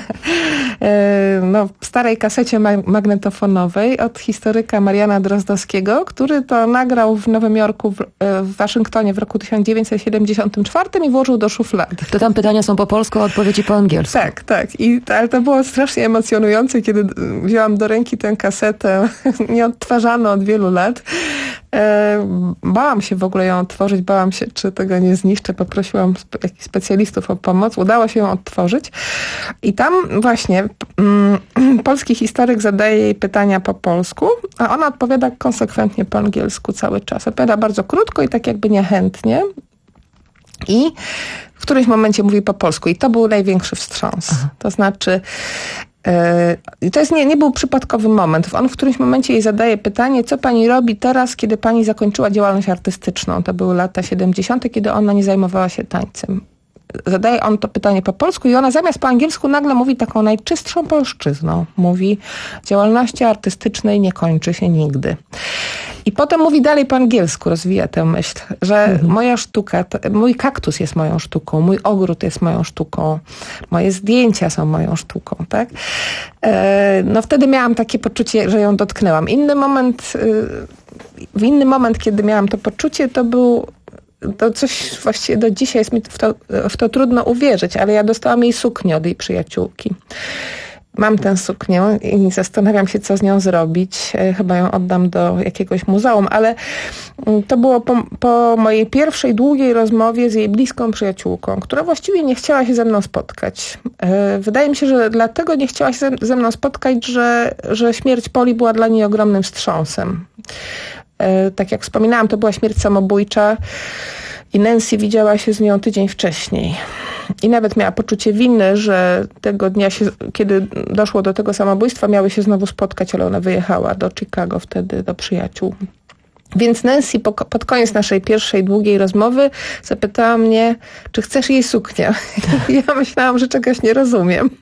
no, starej kasecie magnetofonowej od historyka Mariana Drozdowskiego, który to nagrał w Nowym Jorku, w, w Waszyngtonie w roku tysiąc dziewięćset siedemdziesiątym czwartym i włożył do szuflady. To tam pytania są po polsku, a odpowiedzi po angielsku. Tak, tak. I, ale to było strasznie emocjonujące, kiedy wzięłam do ręki tę kasetę, nieodtwarzano od wielu lat. E, bałam się w ogóle ją otworzyć, bałam się, czy tego nie zniszczę. Poprosiłam spe- jakichś specjalistów o pomoc. Udało się ją odtworzyć. I tam właśnie mm, polski historyk zadaje jej pytania po polsku, a ona odpowiada konsekwentnie po angielsku cały czas. Odpowiada bardzo krótko i tak jakby niechętnie. I w którymś momencie mówi po polsku. I to był największy wstrząs. Aha. To znaczy I to jest nie, nie był przypadkowy moment. On w którymś momencie jej zadaje pytanie, co pani robi teraz, kiedy pani zakończyła działalność artystyczną. To były lata siedemdziesiąte, kiedy ona nie zajmowała się tańcem. Zadaje on to pytanie po polsku i ona zamiast po angielsku nagle mówi taką najczystszą polszczyzną. Mówi, działalności artystycznej nie kończy się nigdy. I potem mówi dalej po angielsku, rozwija tę myśl, że mhm. moja sztuka, to, mój kaktus jest moją sztuką, mój ogród jest moją sztuką, moje zdjęcia są moją sztuką, tak? E, no wtedy miałam takie poczucie, że ją dotknęłam. Inny moment, y, w inny moment, kiedy miałam to poczucie, to był to coś właściwie do dzisiaj jest mi w to, w to trudno uwierzyć, ale ja dostałam jej suknię od jej przyjaciółki. Mam tę suknię i zastanawiam się, co z nią zrobić. Chyba ją oddam do jakiegoś muzeum, ale to było po, po mojej pierwszej długiej rozmowie z jej bliską przyjaciółką, która właściwie nie chciała się ze mną spotkać. Wydaje mi się, że dlatego nie chciała się ze mną spotkać, że, że śmierć Poli była dla niej ogromnym wstrząsem. Tak jak wspominałam, to była śmierć samobójcza i Nancy widziała się z nią tydzień wcześniej. I nawet miała poczucie winy, że tego dnia, się, kiedy doszło do tego samobójstwa, miały się znowu spotkać, ale ona wyjechała do Chicago wtedy, do przyjaciół. Więc Nancy po, pod koniec naszej pierwszej długiej rozmowy zapytała mnie, czy chcesz jej suknię. Ja myślałam, że czegoś nie rozumiem.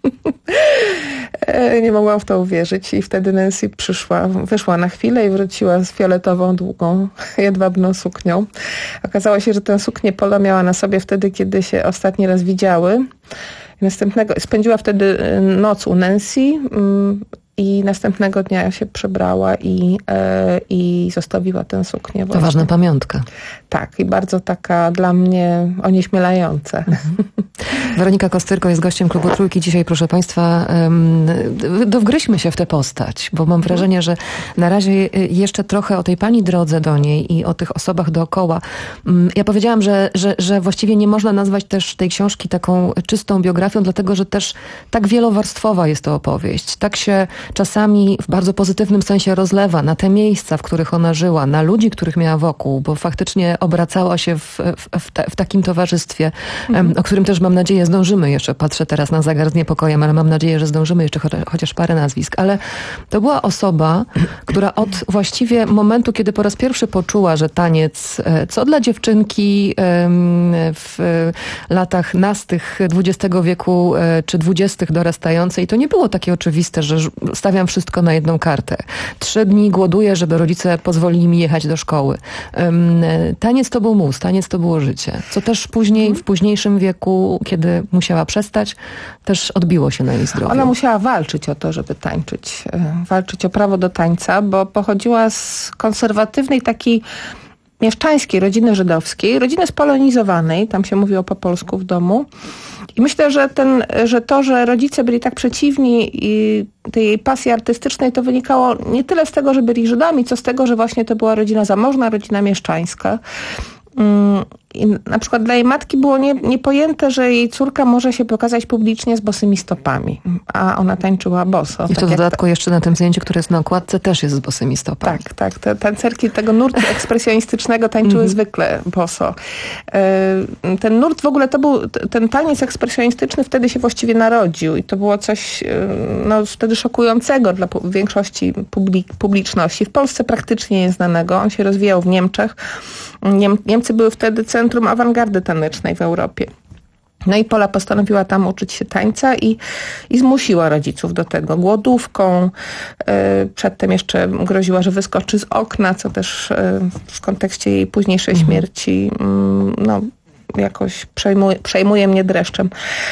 Nie mogłam w to uwierzyć i wtedy Nancy przyszła, wyszła na chwilę i wróciła z fioletową, długą, jedwabną suknią. Okazało się, że tę suknię Pola miała na sobie wtedy, kiedy się ostatni raz widziały. Następnego, spędziła wtedy noc u Nancy i następnego dnia się przebrała i, e, i zostawiła tę suknię. To właśnie. Ważna pamiątka. Tak, i bardzo taka dla mnie onieśmielająca. Mhm. Weronika Kostyrko jest gościem Klubu Trójki. Dzisiaj, proszę Państwa, um, dowgryźmy się w tę postać, bo mam wrażenie, że na razie jeszcze trochę o tej pani drodze do niej i o tych osobach dookoła. Um, ja powiedziałam, że, że, że właściwie nie można nazwać też tej książki taką czystą biografią, dlatego, że też tak wielowarstwowa jest to opowieść. Tak się czasami w bardzo pozytywnym sensie rozlewa na te miejsca, w których ona żyła, na ludzi, których miała wokół, bo faktycznie obracała się w, w, w, ta, w takim towarzystwie, mhm. o którym też mam nadzieję zdążymy jeszcze, patrzę teraz na zegar z niepokojem, ale mam nadzieję, że zdążymy jeszcze cho- chociaż parę nazwisk. Ale to była osoba, która od właściwie momentu, kiedy po raz pierwszy poczuła, że taniec, co dla dziewczynki w latach nastych dwudziestego wieku czy dwudziestych dorastającej, to nie było takie oczywiste, że stawiam wszystko na jedną kartę. Trzy dni głoduję, żeby rodzice pozwolili mi jechać do szkoły. Taniec to był mus, taniec to było życie. Co też później, w późniejszym wieku, kiedy musiała przestać, też odbiło się na jej zdrowiu. Ona musiała walczyć o to, żeby tańczyć. Walczyć o prawo do tańca, bo pochodziła z konserwatywnej takiej mieszczańskiej rodziny żydowskiej, rodziny spolonizowanej, tam się mówiło po polsku w domu. I myślę, że, ten, że to, że rodzice byli tak przeciwni i tej jej pasji artystycznej, to wynikało nie tyle z tego, że byli Żydami, co z tego, że właśnie to była rodzina zamożna, rodzina mieszczańska. I na przykład dla jej matki było nie, niepojęte, że jej córka może się pokazać publicznie z bosymi stopami, a ona tańczyła boso. I w tak dodatku ta... jeszcze na tym zdjęciu, które jest na okładce, też jest z bosymi stopami. Tak, tak. Te tancerki tego nurtu ekspresjonistycznego tańczyły mm. zwykle boso. Ten nurt w ogóle to był, ten taniec ekspresjonistyczny wtedy się właściwie narodził i to było coś no, wtedy szokującego dla większości publik, publiczności. W Polsce praktycznie nieznanego. On się rozwijał w Niemczech. Niem, Niemcy były wtedy centrum awangardy tanecznej w Europie. No i Pola postanowiła tam uczyć się tańca i, i zmusiła rodziców do tego głodówką. Yy, przedtem jeszcze groziła, że wyskoczy z okna, co też yy, w kontekście jej późniejszej mhm. śmierci yy, no, jakoś przejmuje, przejmuje mnie dreszczem.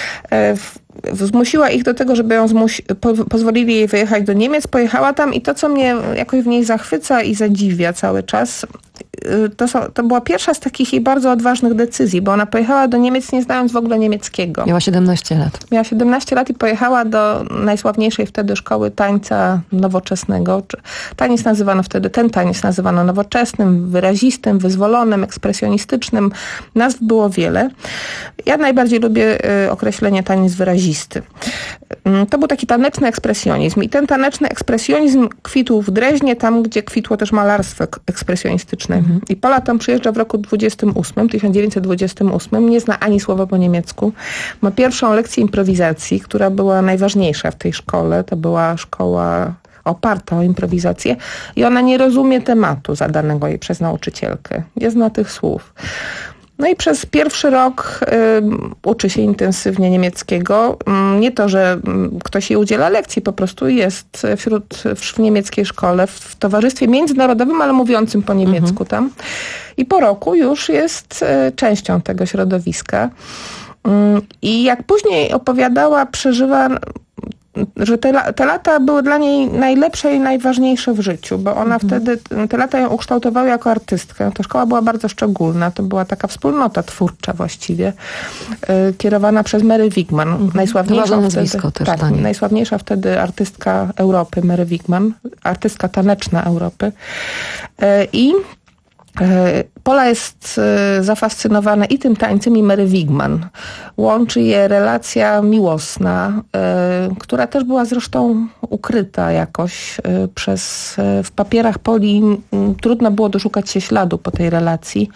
Yy, Zmusiła ich do tego, żeby ją zmusi- po- pozwolili jej wyjechać do Niemiec. Pojechała tam i to, co mnie jakoś w niej zachwyca i zadziwia cały czas, to, są, to była pierwsza z takich jej bardzo odważnych decyzji, bo ona pojechała do Niemiec nie znając w ogóle niemieckiego. Miała siedemnaście lat. Miała siedemnaście lat i pojechała do najsławniejszej wtedy szkoły tańca nowoczesnego. Taniec nazywano wtedy, ten taniec nazywano nowoczesnym, wyrazistym, wyzwolonym, ekspresjonistycznym. Nazw było wiele. Ja najbardziej lubię określenie taniec wyrazisty. To był taki taneczny ekspresjonizm i ten taneczny ekspresjonizm kwitł w Dreźnie, tam gdzie kwitło też malarstwo ekspresjonistyczne. Mhm. I Pola tam przyjeżdża w roku tysiąc dziewięćset dwudziestym ósmym, nie zna ani słowa po niemiecku. Ma pierwszą lekcję improwizacji, która była najważniejsza w tej szkole. To była szkoła oparta o improwizację i ona nie rozumie tematu zadanego jej przez nauczycielkę. Nie zna tych słów. No i przez pierwszy rok y, uczy się intensywnie niemieckiego. Y, nie to, że y, ktoś jej udziela lekcji, po prostu jest wśród, w niemieckiej szkole, w, w towarzystwie międzynarodowym, ale mówiącym po niemiecku mhm. tam. I po roku już jest y, częścią tego środowiska. Y, I jak później opowiadała, przeżywa, że te, te lata były dla niej najlepsze i najważniejsze w życiu, bo ona mhm. wtedy, te lata ją ukształtowały jako artystkę. Ta szkoła była bardzo szczególna, to była taka wspólnota twórcza właściwie, yy, kierowana przez Mary Wigman. Mhm. Najsławniejsza, nazwisko wtedy, też, tak, najsławniejsza wtedy artystka Europy, Mary Wigman, artystka taneczna Europy. Yy, I Pola jest zafascynowana i tym tańcem, i Mary Wigman. Łączy je relacja miłosna, która też była zresztą ukryta jakoś przez... W papierach Poli trudno było doszukać się śladu po tej relacji.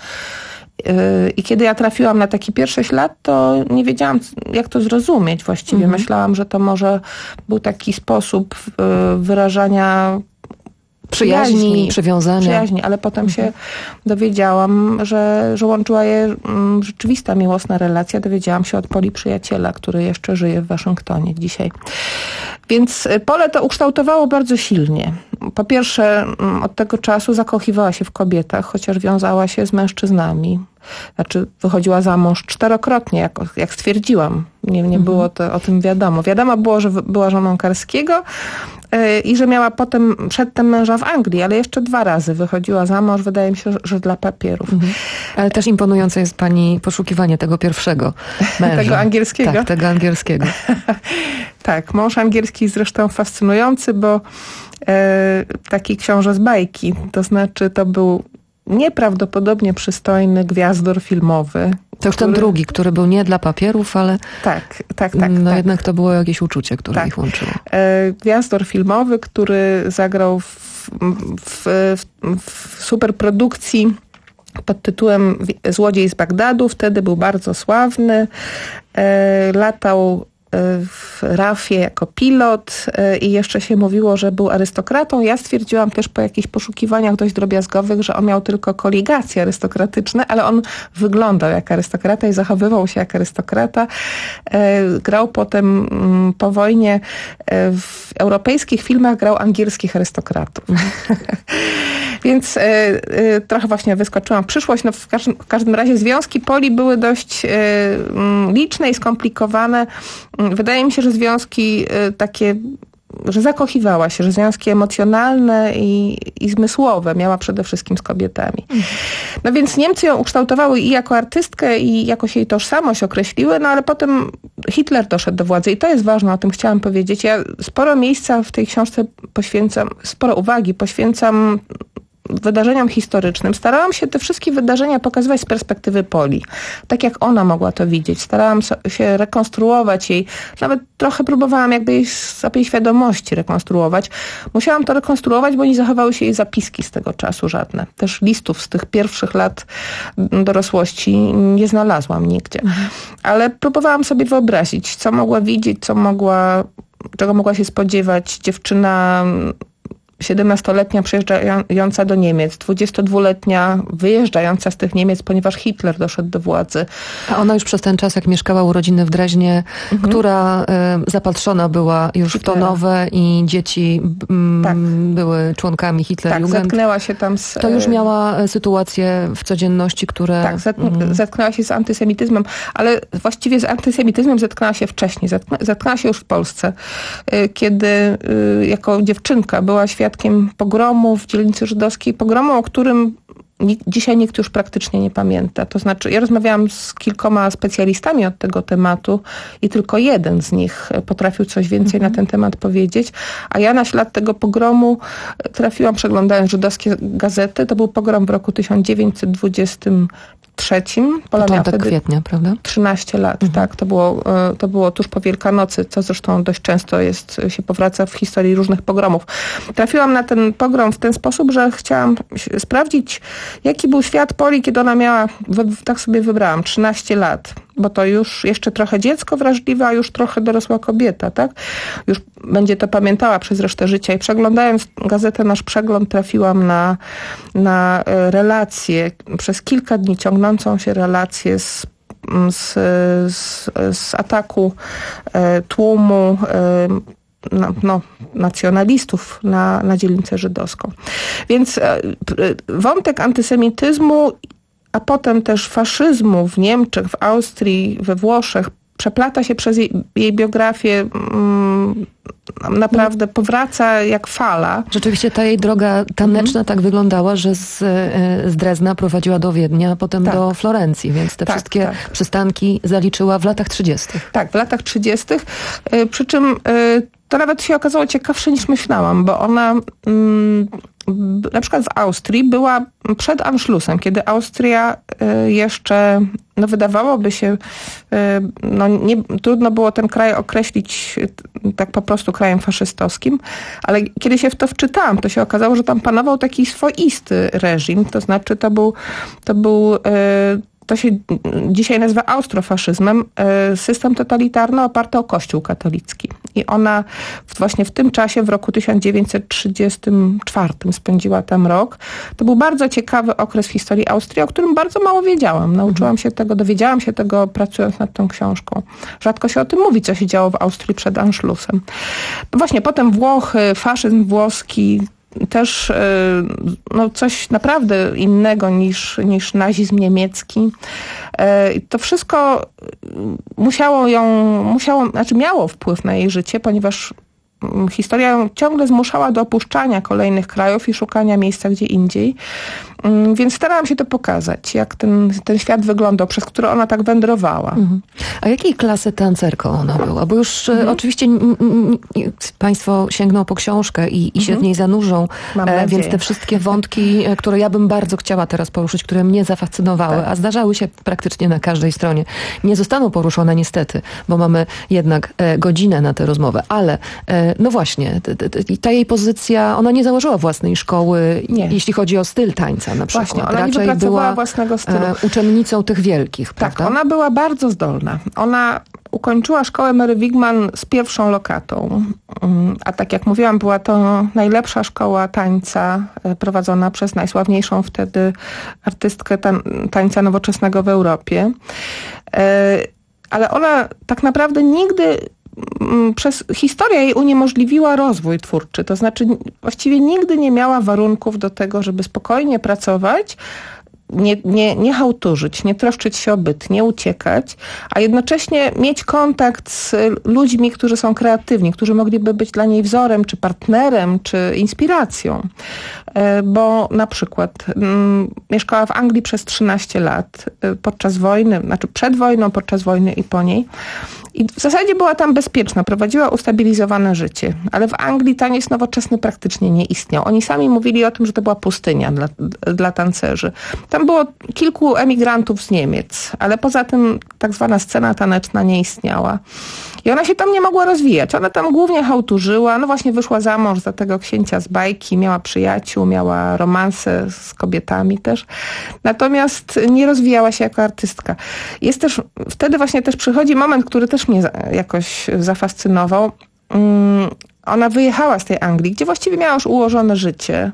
I kiedy ja trafiłam na taki pierwszy ślad, to nie wiedziałam, jak to zrozumieć właściwie. Mhm. Myślałam, że to może był taki sposób wyrażania przyjaźni, przywiązania. Przyjaźni, ale potem mhm. się dowiedziałam, że, że łączyła je m, rzeczywista miłosna relacja. Dowiedziałam się od Poli przyjaciela, który jeszcze żyje w Waszyngtonie dzisiaj. Więc Polę to ukształtowało bardzo silnie. Po pierwsze, od tego czasu zakochiwała się w kobietach, chociaż wiązała się z mężczyznami. Znaczy wychodziła za mąż czterokrotnie, jak, jak stwierdziłam. Nie, nie było to o tym wiadomo. Wiadomo było, że była żoną Karskiego yy, i że miała potem przedtem męża w Anglii, ale jeszcze dwa razy wychodziła za mąż, wydaje mi się, że dla papierów. Mhm. Ale też imponujące jest pani poszukiwanie tego pierwszego męża. Tego angielskiego? Tak, tego angielskiego. Tak, mąż angielski zresztą fascynujący, bo e, taki książę z bajki, to znaczy to był nieprawdopodobnie przystojny gwiazdor filmowy. To już który... ten drugi, który był nie dla papierów, ale tak, tak, tak. No tak. jednak to było jakieś uczucie, które tak. ich łączyło. E, gwiazdor filmowy, który zagrał w, w, w, w superprodukcji pod tytułem Złodziej z Bagdadu. Wtedy był bardzo sławny. E, latał w rafie jako pilot i jeszcze się mówiło, że był arystokratą. Ja stwierdziłam też po jakichś poszukiwaniach dość drobiazgowych, że on miał tylko koligacje arystokratyczne, ale on wyglądał jak arystokrata i zachowywał się jak arystokrata. Grał potem po wojnie w europejskich filmach, grał angielskich arystokratów. Więc y, y, trochę właśnie wyskoczyłam w przyszłość. No w, każdym, w każdym razie związki Poli były dość y, y, liczne i skomplikowane. Wydaje mi się, że związki y, takie że zakochiwała się, że związki emocjonalne i, i zmysłowe miała przede wszystkim z kobietami. No więc Niemcy ją ukształtowały i jako artystkę, i jakoś jej tożsamość określiły, no ale potem Hitler doszedł do władzy i to jest ważne, o tym chciałam powiedzieć. Ja sporo miejsca w tej książce poświęcam, sporo uwagi poświęcam wydarzeniom historycznym. Starałam się te wszystkie wydarzenia pokazywać z perspektywy Poli. Tak jak ona mogła to widzieć. Starałam się rekonstruować jej. Nawet trochę próbowałam jakby jej z jej świadomości rekonstruować. Musiałam to rekonstruować, bo nie zachowały się jej zapiski z tego czasu żadne. Też listów z tych pierwszych lat dorosłości nie znalazłam nigdzie. Mhm. Ale próbowałam sobie wyobrazić, co mogła widzieć, co mogła, czego mogła się spodziewać dziewczyna siedemnastoletnia przyjeżdżająca do Niemiec, dwudziestodwuletnia wyjeżdżająca z tych Niemiec, ponieważ Hitler doszedł do władzy. A ona już przez ten czas, jak mieszkała u rodziny w Dreźnie, mhm. która y, zapatrzona była już Hitlera. w to nowe i dzieci m, tak. były członkami Hitlerjugend. Tak, zetknęła się tam z... To już miała sytuacje w codzienności, które... Tak, zetknęła, zetknęła się z antysemityzmem, ale właściwie z antysemityzmem zetknęła się wcześniej. Zetknęła, zetknęła się już w Polsce, y, kiedy y, jako dziewczynka była świadkiem pogromu w dzielnicy żydowskiej, pogromu, o którym dzisiaj nikt już praktycznie nie pamięta. To znaczy, ja rozmawiałam z kilkoma specjalistami od tego tematu i tylko jeden z nich potrafił coś więcej mhm. na ten temat powiedzieć, a ja na ślad tego pogromu trafiłam, przeglądając żydowskie gazety. To był pogrom w roku tysiąc dziewięćset dwudziestym trzecim. Pola miała wtedy kwietnia, prawda? trzynaście lat, mhm. tak. To było, to było tuż po Wielkanocy, co zresztą dość często jest, się powraca w historii różnych pogromów. Trafiłam na ten pogrom w ten sposób, że chciałam sprawdzić, jaki był świat Poli, kiedy ona miała, tak sobie wybrałam, trzynaście lat. Bo to już jeszcze trochę dziecko wrażliwe, a już trochę dorosła kobieta, tak? Już będzie to pamiętała przez resztę życia. I przeglądając gazetę Nasz Przegląd, trafiłam na, na relację, przez kilka dni ciągnącą się relację z z, z, z ataku e, tłumu e, no, no, nacjonalistów na, na dzielnicę żydowską. Więc e, wątek antysemityzmu, a potem też faszyzmu w Niemczech, w Austrii, we Włoszech przeplata się przez jej, jej biografię, mm, naprawdę powraca jak fala. Rzeczywiście ta jej droga taneczna mm. tak wyglądała, że z, z Drezna prowadziła do Wiednia, a potem tak. do Florencji, więc te tak, wszystkie tak. przystanki zaliczyła w latach trzydziestych. Tak, w latach trzydziestych. Przy czym to nawet się okazało ciekawsze niż myślałam, bo ona mm, na przykład w Austrii była przed Anschlussem, kiedy Austria jeszcze, no wydawałoby się, no nie, trudno było ten kraj określić tak po prostu krajem faszystowskim, ale kiedy się w to wczytałam, to się okazało, że tam panował taki swoisty reżim, to znaczy to był, to był to się dzisiaj nazywa austrofaszyzmem, system totalitarny oparty o Kościół katolicki. I ona właśnie w tym czasie, w roku tysiąc dziewięćset trzydziestym czwartym spędziła tam rok. To był bardzo ciekawy okres w historii Austrii, o którym bardzo mało wiedziałam. Nauczyłam się tego, dowiedziałam się tego, pracując nad tą książką. Rzadko się o tym mówi, co się działo w Austrii przed Anschlussem. No właśnie potem Włochy, faszyzm włoski, też no, coś naprawdę innego niż, niż nazizm niemiecki. To wszystko musiało ją, musiało, znaczy miało wpływ na jej życie, ponieważ historia ją ciągle zmuszała do opuszczania kolejnych krajów i szukania miejsca gdzie indziej. Więc starałam się to pokazać, jak ten, ten świat wyglądał, przez który ona tak wędrowała. Mhm. A jakiej klasy tancerką ona była? Bo już mhm. oczywiście n- n- n- państwo sięgną po książkę i, i się mhm. w niej zanurzą, e, więc te wszystkie wątki, które ja bym bardzo chciała teraz poruszyć, które mnie zafascynowały, tak. a zdarzały się praktycznie na każdej stronie, nie zostaną poruszone niestety, bo mamy jednak e, godzinę na tę rozmowę, ale e, no właśnie, t, t, t, ta jej pozycja, ona nie założyła własnej szkoły, nie. jeśli chodzi o styl tańca na przykład. Właśnie, ona raczej nie była własnego stylu. E, uczennicą tych wielkich, tak, prawda? ona była bardzo zdolna. Ona ukończyła szkołę Mary Wigman z pierwszą lokatą. A tak jak mówiłam, była to najlepsza szkoła tańca prowadzona przez najsławniejszą wtedy artystkę tańca nowoczesnego w Europie. Ale ona tak naprawdę nigdy przez historię jej uniemożliwiła rozwój twórczy. To znaczy właściwie nigdy nie miała warunków do tego, żeby spokojnie pracować, nie, nie, nie chałturzyć, nie troszczyć się o byt, nie uciekać, a jednocześnie mieć kontakt z ludźmi, którzy są kreatywni, którzy mogliby być dla niej wzorem, czy partnerem, czy inspiracją. Bo na przykład mm, mieszkała w Anglii przez trzynaście lat podczas wojny, znaczy przed wojną, podczas wojny i po niej. I w zasadzie była tam bezpieczna, prowadziła ustabilizowane życie, ale w Anglii taniec nowoczesny praktycznie nie istniał. Oni sami mówili o tym, że to była pustynia dla, dla tancerzy. Tam było kilku emigrantów z Niemiec, ale poza tym tak zwana scena taneczna nie istniała. I ona się tam nie mogła rozwijać. Ona tam głównie chałturzyła, no właśnie wyszła za mąż za tego księcia z bajki, miała przyjaciół, miała romanse z kobietami też. Natomiast nie rozwijała się jako artystka. Jest też, wtedy właśnie też przychodzi moment, który też mnie jakoś zafascynował. Ona wyjechała z tej Anglii, gdzie właściwie miała już ułożone życie.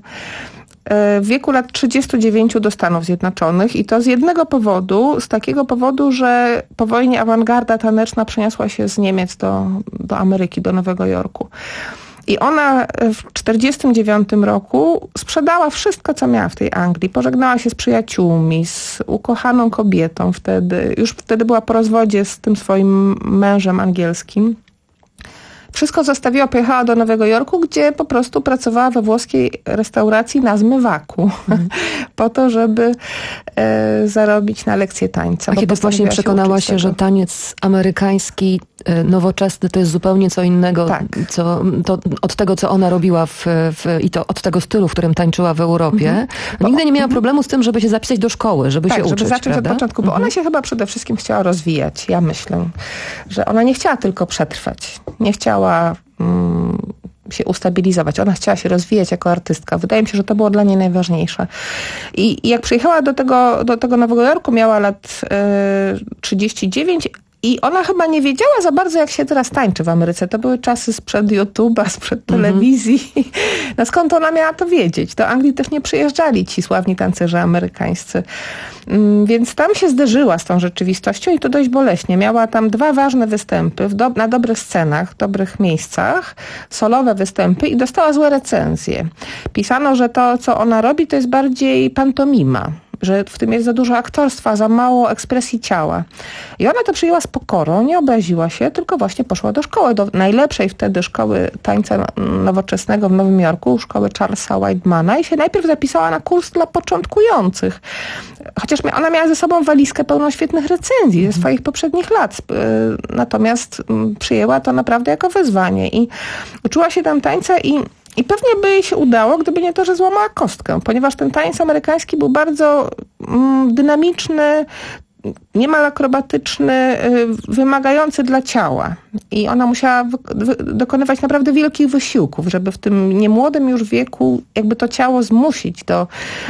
W wieku lat trzydziestu dziewięciu do Stanów Zjednoczonych i to z jednego powodu, z takiego powodu, że po wojnie awangarda taneczna przeniosła się z Niemiec do, do Ameryki, do Nowego Jorku. I ona w czterdziestym dziewiątym roku sprzedała wszystko, co miała w tej Anglii. Pożegnała się z przyjaciółmi, z ukochaną kobietą wtedy. Już wtedy była po rozwodzie z tym swoim mężem angielskim. Wszystko zostawiła, pojechała do Nowego Jorku, gdzie po prostu pracowała we włoskiej restauracji na zmywaku. Mm. po to, żeby e, zarobić na lekcję tańca. A kiedy właśnie przekonała się, się że taniec amerykański, e, nowoczesny to jest zupełnie co innego tak. co, to, od tego, co ona robiła w, w, i to od tego stylu, w którym tańczyła w Europie. Mm-hmm. No, nigdy nie miała problemu z tym, żeby się zapisać do szkoły, żeby tak, się uczyć. żeby zacząć prawda? od początku, bo mm-hmm. ona się chyba przede wszystkim chciała rozwijać. Ja myślę, że ona nie chciała tylko przetrwać. Nie chciała mm, się ustabilizować. Ona chciała się rozwijać jako artystka. Wydaje mi się, że to było dla niej najważniejsze. I, i jak przyjechała do tego, do tego Nowego Jorku, miała lat e, trzydzieści dziewięć i ona chyba nie wiedziała za bardzo, jak się teraz tańczy w Ameryce. To były czasy sprzed YouTube'a, sprzed telewizji. Mm-hmm. No skąd ona miała to wiedzieć? Do Anglii też nie przyjeżdżali ci sławni tancerze amerykańscy. Więc tam się zderzyła z tą rzeczywistością i to dość boleśnie. Miała tam dwa ważne występy w do, na dobrych scenach, w dobrych miejscach, solowe występy i dostała złe recenzje. Pisano, że to, co ona robi, to jest bardziej pantomima, że w tym jest za dużo aktorstwa, za mało ekspresji ciała. I ona to przyjęła z pokorą, nie obraziła się, tylko właśnie poszła do szkoły, do najlepszej wtedy szkoły tańca nowoczesnego w Nowym Jorku, szkoły Charlesa Weidmana i się najpierw zapisała na kurs dla początkujących. Chociaż ona miała ze sobą walizkę pełną świetnych recenzji ze swoich poprzednich lat. Natomiast przyjęła to naprawdę jako wyzwanie i uczyła się tam tańca i I pewnie by jej się udało, gdyby nie to, że złamała kostkę, ponieważ ten taniec amerykański był bardzo mm, dynamiczny, niemal akrobatyczny, wymagający dla ciała. I ona musiała wy- dokonywać naprawdę wielkich wysiłków, żeby w tym niemłodym już wieku jakby to ciało zmusić do,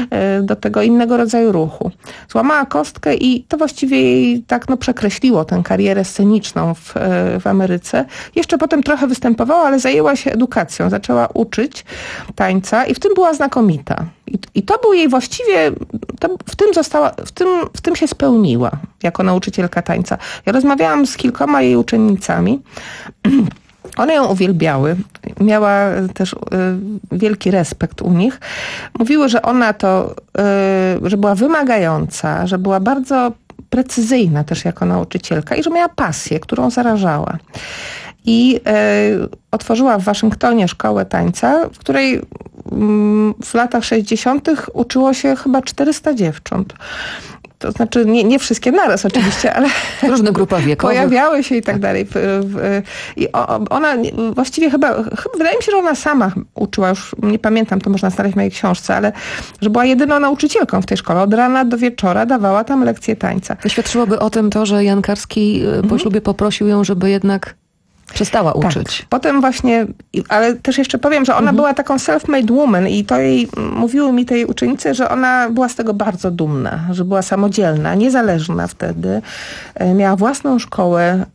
do tego innego rodzaju ruchu. Złamała kostkę i to właściwie jej tak no, przekreśliło tę karierę sceniczną w, w Ameryce. Jeszcze potem trochę występowała, ale zajęła się edukacją. Zaczęła uczyć tańca i w tym była znakomita. I, i to był jej właściwie, to w tym została, w tym, w tym się spełniła jako nauczycielka tańca. Ja rozmawiałam z kilkoma jej uczennicami. One ją uwielbiały. Miała też y, wielki respekt u nich. Mówiły, że ona to, y, że była wymagająca, że była bardzo precyzyjna też jako nauczycielka i że miała pasję, którą zarażała. I y, otworzyła w Waszyngtonie szkołę tańca, w której y, w latach sześćdziesiątych uczyło się chyba czterysta dziewcząt. To znaczy nie, nie wszystkie naraz oczywiście, ale różne grupy wiekowe. Pojawiały się i tak dalej. W, w, I ona właściwie chyba, chyba, wydaje mi się, że ona sama uczyła, już nie pamiętam, to można znaleźć w mojej książce, ale że była jedyną nauczycielką w tej szkole. Od rana do wieczora dawała tam lekcje tańca. Świadczyłoby o tym to, że Jan Karski po mhm. ślubie poprosił ją, żeby jednak przestała uczyć. Tak. Potem właśnie, ale też jeszcze powiem, że ona mhm. była taką self-made woman i to jej, mówiły mi tej uczennice, że ona była z tego bardzo dumna, że była samodzielna, niezależna wtedy, miała własną szkołę,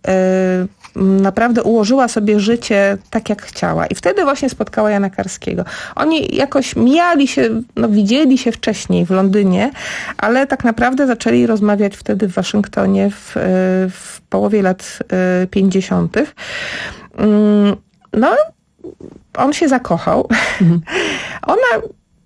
naprawdę ułożyła sobie życie tak, jak chciała. I wtedy właśnie spotkała Jana Karskiego. Oni jakoś mijali się, no widzieli się wcześniej w Londynie, ale tak naprawdę zaczęli rozmawiać wtedy w Waszyngtonie w, w połowie lat pięćdziesiątych. No, on się zakochał. Mhm. Ona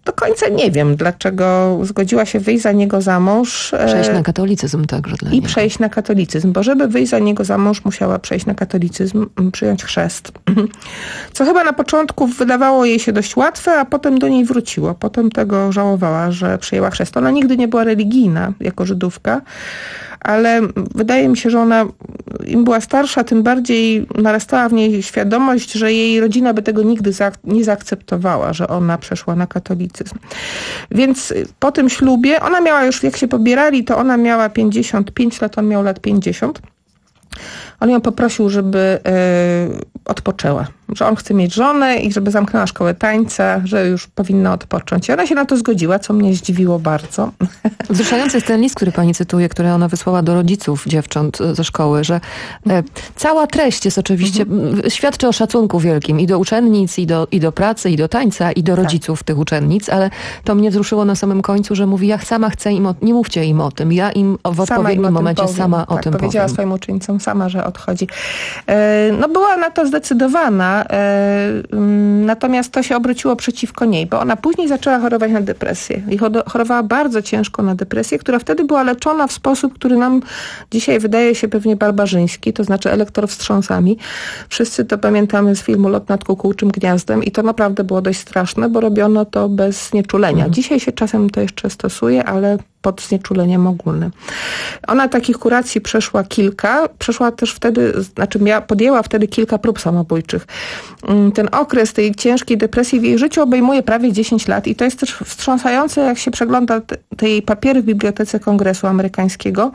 do końca nie wiem, dlaczego zgodziła się wyjść za niego za mąż. Przejść na katolicyzm także dla I niego. przejść na katolicyzm, bo żeby wyjść za niego za mąż, musiała przejść na katolicyzm, przyjąć chrzest. Co chyba na początku wydawało jej się dość łatwe, a potem do niej wróciło. Potem tego żałowała, że przyjęła chrzest. Ona nigdy nie była religijna jako Żydówka, ale wydaje mi się, że ona im była starsza, tym bardziej narastała w niej świadomość, że jej rodzina by tego nigdy za, nie zaakceptowała, że ona przeszła na katolicyzm. Więc po tym ślubie, ona miała już, jak się pobierali, to ona miała pięćdziesiąt pięć lat, on miał lat pięćdziesiąt. On ją poprosił, żeby y, odpoczęła, że on chce mieć żonę i żeby zamknęła szkołę tańca, że już powinna odpocząć. I ona się na to zgodziła, co mnie zdziwiło bardzo. Wzruszający jest ten list, który pani cytuje, który ona wysłała do rodziców dziewcząt ze szkoły, że e, cała treść jest oczywiście, mhm. świadczy o szacunku wielkim i do uczennic, i do, i do pracy, i do tańca, i do rodziców tak. tych uczennic, ale to mnie wzruszyło na samym końcu, że mówi, ja sama chcę im, o, nie mówcie im o tym, ja im w odpowiednim momencie powiem. sama o tak, tym powiedziała powiem. swoim uczennicom sama, że odchodzi. E, no była na to zdecydowana, e, natomiast to się obróciło przeciwko niej, bo ona później zaczęła chorować na depresję i chorowała bardzo ciężko na depresję, która wtedy była leczona w sposób, który nam dzisiaj wydaje się pewnie barbarzyński, to znaczy elektrowstrząsami. Wszyscy to pamiętamy z filmu Lot nad kukułczym gniazdem i to naprawdę było dość straszne, bo robiono to bez znieczulenia. Mhm. Dzisiaj się czasem to jeszcze stosuje, ale pod znieczuleniem ogólnym. Ona takich kuracji przeszła kilka. Przeszła też wtedy, znaczy miała, podjęła wtedy kilka prób samobójczych. Ten okres tej ciężkiej depresji w jej życiu obejmuje prawie dziesięć lat i to jest też wstrząsające, jak się przegląda te, te jej papiery w Bibliotece Kongresu Amerykańskiego,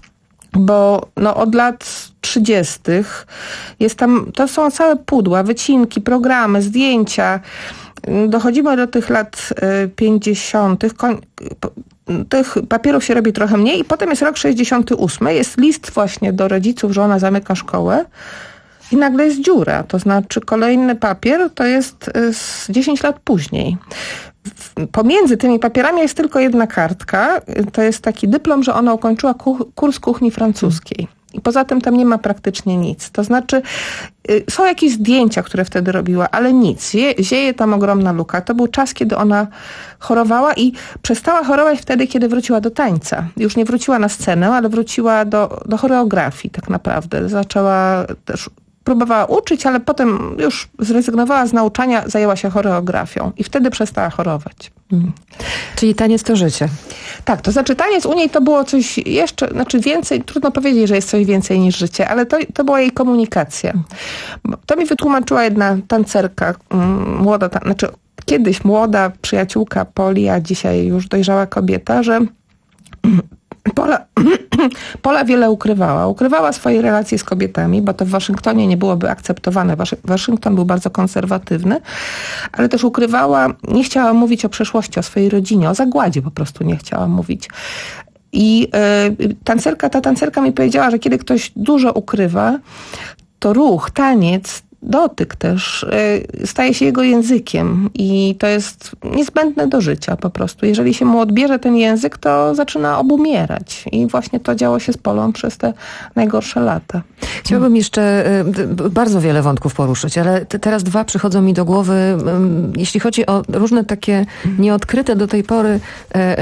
bo no, od lat trzydziestych jest tam, to są całe pudła, wycinki, programy, zdjęcia. Dochodzimy do tych lat pięćdziesiątych. Tych papierów się robi trochę mniej i potem jest rok sześćdziesiąty ósmy. Jest list właśnie do rodziców, że ona zamyka szkołę i nagle jest dziura. To znaczy kolejny papier to jest z dziesięć lat później. Pomiędzy tymi papierami jest tylko jedna kartka. To jest taki dyplom, że ona ukończyła kurs kuchni francuskiej. I poza tym tam nie ma praktycznie nic. To znaczy y, są jakieś zdjęcia, które wtedy robiła, ale nic. Zieje, zieje tam ogromna luka. To był czas, kiedy ona chorowała i przestała chorować wtedy, kiedy wróciła do tańca. Już nie wróciła na scenę, ale wróciła do, do choreografii tak naprawdę. Zaczęła też, próbowała uczyć, ale potem już zrezygnowała z nauczania, zajęła się choreografią i wtedy przestała chorować. Hmm. Czyli taniec to życie. Tak, to znaczy taniec u niej to było coś jeszcze, znaczy więcej, trudno powiedzieć, że jest coś więcej niż życie, ale to, to była jej komunikacja. To mi wytłumaczyła jedna tancerka, młoda, ta, znaczy kiedyś młoda przyjaciółka Poli, a dzisiaj już dojrzała kobieta, że Pola, Pola wiele ukrywała. Ukrywała swoje relacje z kobietami, bo to w Waszyngtonie nie byłoby akceptowane. Waszyngton był bardzo konserwatywny, ale też ukrywała, nie chciała mówić o przeszłości, o swojej rodzinie, o zagładzie po prostu nie chciała mówić. I y, tancerka, ta tancerka mi powiedziała, że kiedy ktoś dużo ukrywa, to ruch, taniec, dotyk też y, staje się jego językiem i to jest niezbędne do życia po prostu. Jeżeli się mu odbierze ten język, to zaczyna obumierać i właśnie to działo się z Polą przez te najgorsze lata. Chciałabym jeszcze y, bardzo wiele wątków poruszyć, ale te, teraz dwa przychodzą mi do głowy. Y, jeśli chodzi o różne takie nieodkryte do tej pory y, y,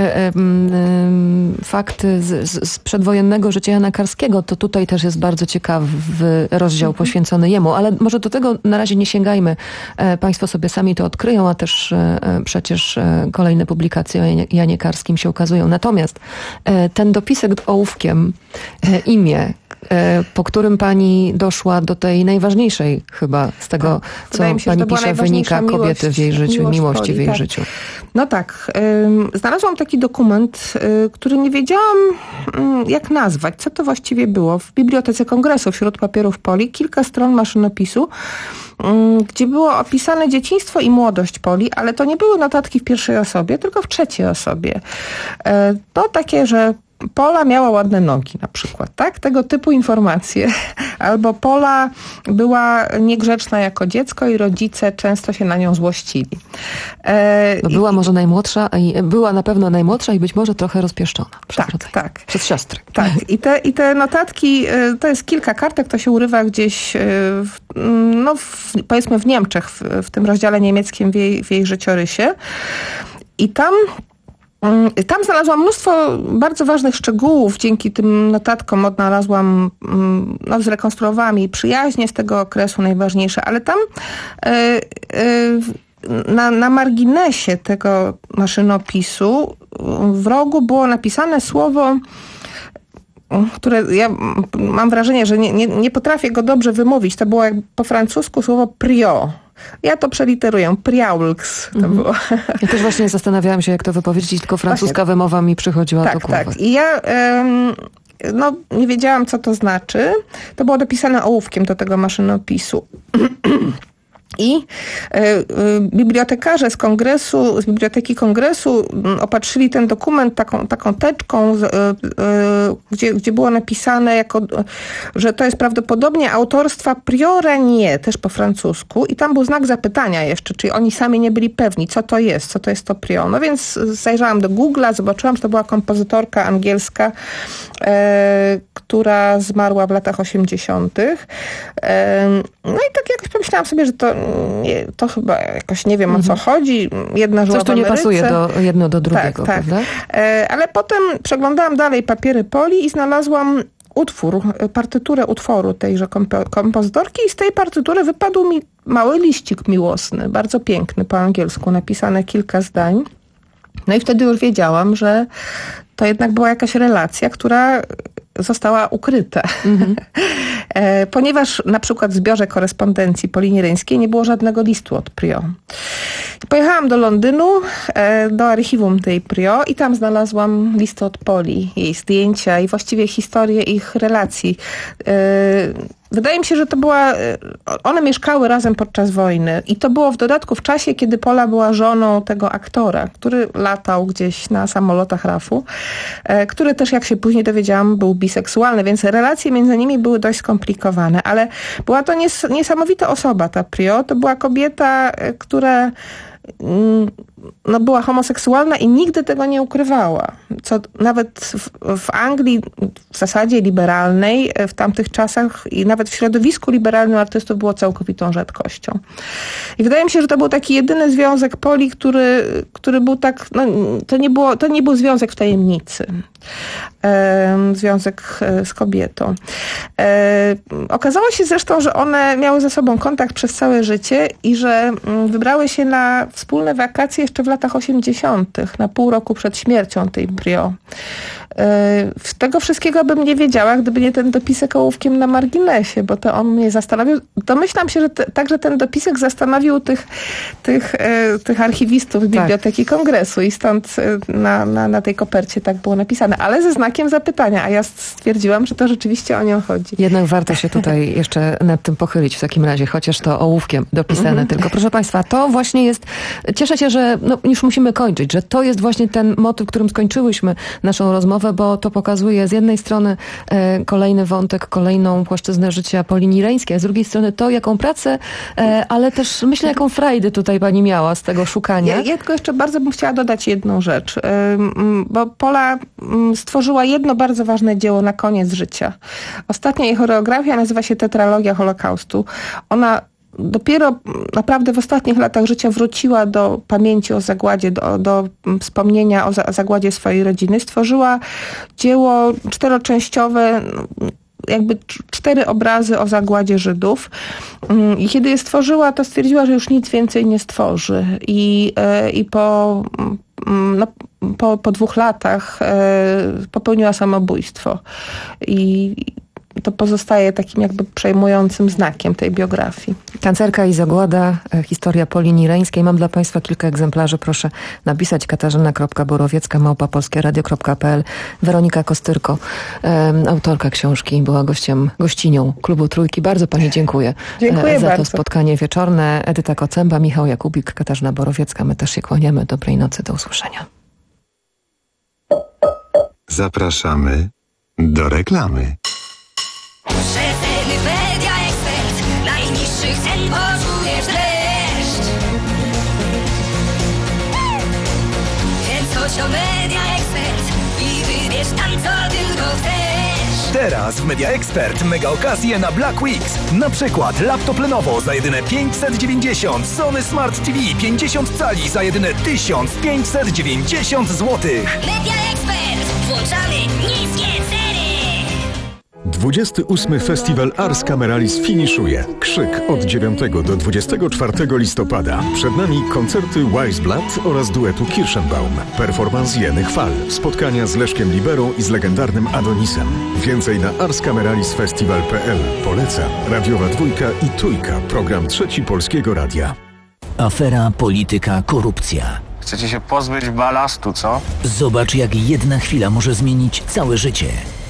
y, fakty z, z, z przedwojennego życia Jana Karskiego, to tutaj też jest bardzo ciekawy rozdział poświęcony jemu, ale może do tego na razie nie sięgajmy. Państwo sobie sami to odkryją, a też przecież kolejne publikacje o Janie Karskim się ukazują. Natomiast ten dopisek ołówkiem, imię, po którym pani doszła do tej najważniejszej chyba z tego, co Wydaje mi się, pani że to pisze, wynika miłość, kobiety w jej życiu, miłość miłości Poli, w jej tak. życiu. No tak. Znalazłam taki dokument, który nie wiedziałam, jak nazwać, co to właściwie było. W Bibliotece Kongresu wśród papierów Poli kilka stron maszynopisu, gdzie było opisane dzieciństwo i młodość Poli, ale to nie były notatki w pierwszej osobie, tylko w trzeciej osobie. To takie, że Pola miała ładne nogi na przykład, tak? Tego typu informacje. Albo Pola była niegrzeczna jako dziecko i rodzice często się na nią złościli. E, no była i, może najmłodsza, była na pewno najmłodsza i być może trochę rozpieszczona. Przez tak, rodzaj, tak. Przez siostry. Tak. I te, I te notatki, to jest kilka kartek, to się urywa gdzieś, w, no w, powiedzmy w Niemczech, w, w tym rozdziale niemieckim w jej, w jej życiorysie. I tam Tam znalazłam mnóstwo bardzo ważnych szczegółów. Dzięki tym notatkom odnalazłam, no, zrekonstruowałam jej przyjaźnie z tego okresu, najważniejsze, ale tam na, na marginesie tego maszynopisu w rogu było napisane słowo, które ja mam wrażenie, że nie, nie, nie potrafię go dobrze wymówić. To było jak po francusku słowo prio. Ja to przeliteruję. Priaulx to mm-hmm. było. Ja też właśnie zastanawiałam się, jak to wypowiedzieć, tylko francuska właśnie wymowa mi przychodziła tak, do głowy. Tak, I ja ym, no, nie wiedziałam, co to znaczy. To było dopisane ołówkiem do tego maszynopisu. I y, y, bibliotekarze z kongresu, z Biblioteki Kongresu y, opatrzyli ten dokument taką, taką teczką, y, y, gdzie, gdzie było napisane, jako, że to jest prawdopodobnie autorstwa Prior Régnier, też po francusku. I tam był znak zapytania jeszcze, czyli oni sami nie byli pewni, co to jest, co to jest to Prior. No więc zajrzałam do Google'a, zobaczyłam, że to była kompozytorka angielska, y, która zmarła w latach osiemdziesiątych. Y, no i tak jakoś pomyślałam sobie, że to Nie, to chyba jakoś nie wiem, o co chodzi. Jedna żyła Coś tu w nie Ameryce. pasuje do, jedno do drugiego, tak, tak. prawda? E, ale potem przeglądałam dalej papiery Poli i znalazłam utwór, partyturę utworu tejże kompo- kompozytorki i z tej partytury wypadł mi mały liścik miłosny, bardzo piękny po angielsku, napisane kilka zdań. No i wtedy już wiedziałam, że to jednak była jakaś relacja, która została ukryta. Mm-hmm. e, ponieważ na przykład w zbiorze korespondencji Poli Nireńskiej nie było żadnego listu od Prior. Pojechałam do Londynu, e, do archiwum tej Prior i tam znalazłam listy od Poli, jej zdjęcia i właściwie historię ich relacji. E, Wydaje mi się, że to była... One mieszkały razem podczas wojny i to było w dodatku w czasie, kiedy Pola była żoną tego aktora, który latał gdzieś na samolotach rafu, który też, jak się później dowiedziałam, był biseksualny, więc relacje między nimi były dość skomplikowane, ale była to nies- niesamowita osoba, ta Prior. To była kobieta, która no, była homoseksualna i nigdy tego nie ukrywała. Co nawet w, w Anglii w zasadzie liberalnej w tamtych czasach i nawet w środowisku liberalnym artystów było całkowitą rzadkością. I wydaje mi się, że to był taki jedyny związek Poli, który, który był tak, no, to nie było, to nie był związek w tajemnicy. E, związek z kobietą. E, okazało się zresztą, że one miały ze sobą kontakt przez całe życie i że wybrały się na wspólne wakacje jeszcze w latach osiemdziesiątych, na pół roku przed śmiercią tej Prior. Z tego wszystkiego bym nie wiedziała, gdyby nie ten dopisek ołówkiem na marginesie, bo to on mnie zastanowił. Domyślam się, że te, także ten dopisek zastanowił tych, tych, e, tych archiwistów z Biblioteki tak. Kongresu i stąd na, na, na tej kopercie tak było napisane, ale ze znakiem zapytania, a ja stwierdziłam, że to rzeczywiście o nią chodzi. Jednak warto się tutaj jeszcze nad tym pochylić w takim razie, chociaż to ołówkiem dopisane mm-hmm. tylko. Proszę Państwa, to właśnie jest, cieszę się, że no, już musimy kończyć, że to jest właśnie ten motyw, którym skończyłyśmy naszą rozmowę, bo to pokazuje z jednej strony e, kolejny wątek, kolejną płaszczyznę życia Poli Nireńskiej, a z drugiej strony to, jaką pracę, e, ale też myślę, jaką frajdę tutaj pani miała z tego szukania. Ja, ja tylko jeszcze bardzo bym chciała dodać jedną rzecz, y, bo Pola y, stworzyła jedno bardzo ważne dzieło na koniec życia. Ostatnia jej choreografia nazywa się Tetralogia Holokaustu. Ona dopiero naprawdę w ostatnich latach życia wróciła do pamięci o zagładzie, do, do wspomnienia o, za, o zagładzie swojej rodziny. Stworzyła dzieło czteroczęściowe, jakby cztery obrazy o zagładzie Żydów. I kiedy je stworzyła, to stwierdziła, że już nic więcej nie stworzy. I, i po, no, po, po dwóch latach popełniła samobójstwo. I to pozostaje takim jakby przejmującym znakiem tej biografii. Tancerka i zagłada, historia Poli Nireńskiej. Mam dla Państwa kilka egzemplarzy. Proszę napisać katarzyna kropka borowiecka małpa polskieradio kropka p l. Weronika Kostyrko, um, autorka książki, była gościem, gościnią Klubu Trójki. Bardzo Pani dziękuję, dziękuję za bardzo. to spotkanie wieczorne. Edyta Kocęba, Michał Jakubik, Katarzyna Borowiecka. My też się kłaniamy. Dobrej nocy, do usłyszenia. Zapraszamy do reklamy. Przeceny Media Expert. Najniższych cen poczujesz dreszcz. Kręć Social Media Expert i wybierz tam, co tylko chcesz. Teraz w Media Expert mega okazje na Black Weeks. Na przykład laptop Lenovo za jedyne pięćset dziewięćdziesiąt, Sony Smart T V pięćdziesiąt cali za jedyne tysiąc pięćset dziewięćdziesiąt złotych. Media Expert. Włączamy niskie ceny. dwudziesty ósmy Festiwal Ars Cameralis finiszuje. Krzyk od dziewiątego do dwudziestego czwartego listopada. Przed nami koncerty Weissblatt oraz duetu Kirschenbaum. Performans Jeny Chwal. Spotkania z Leszkiem Liberą i z legendarnym Adonisem. Więcej na ars cameralis festival kropka p l. Poleca Radiowa Dwójka i Trójka. Program Trzeci Polskiego Radia. Afera, polityka, korupcja. Chcecie się pozbyć balastu, co? Zobacz, jak jedna chwila może zmienić całe życie.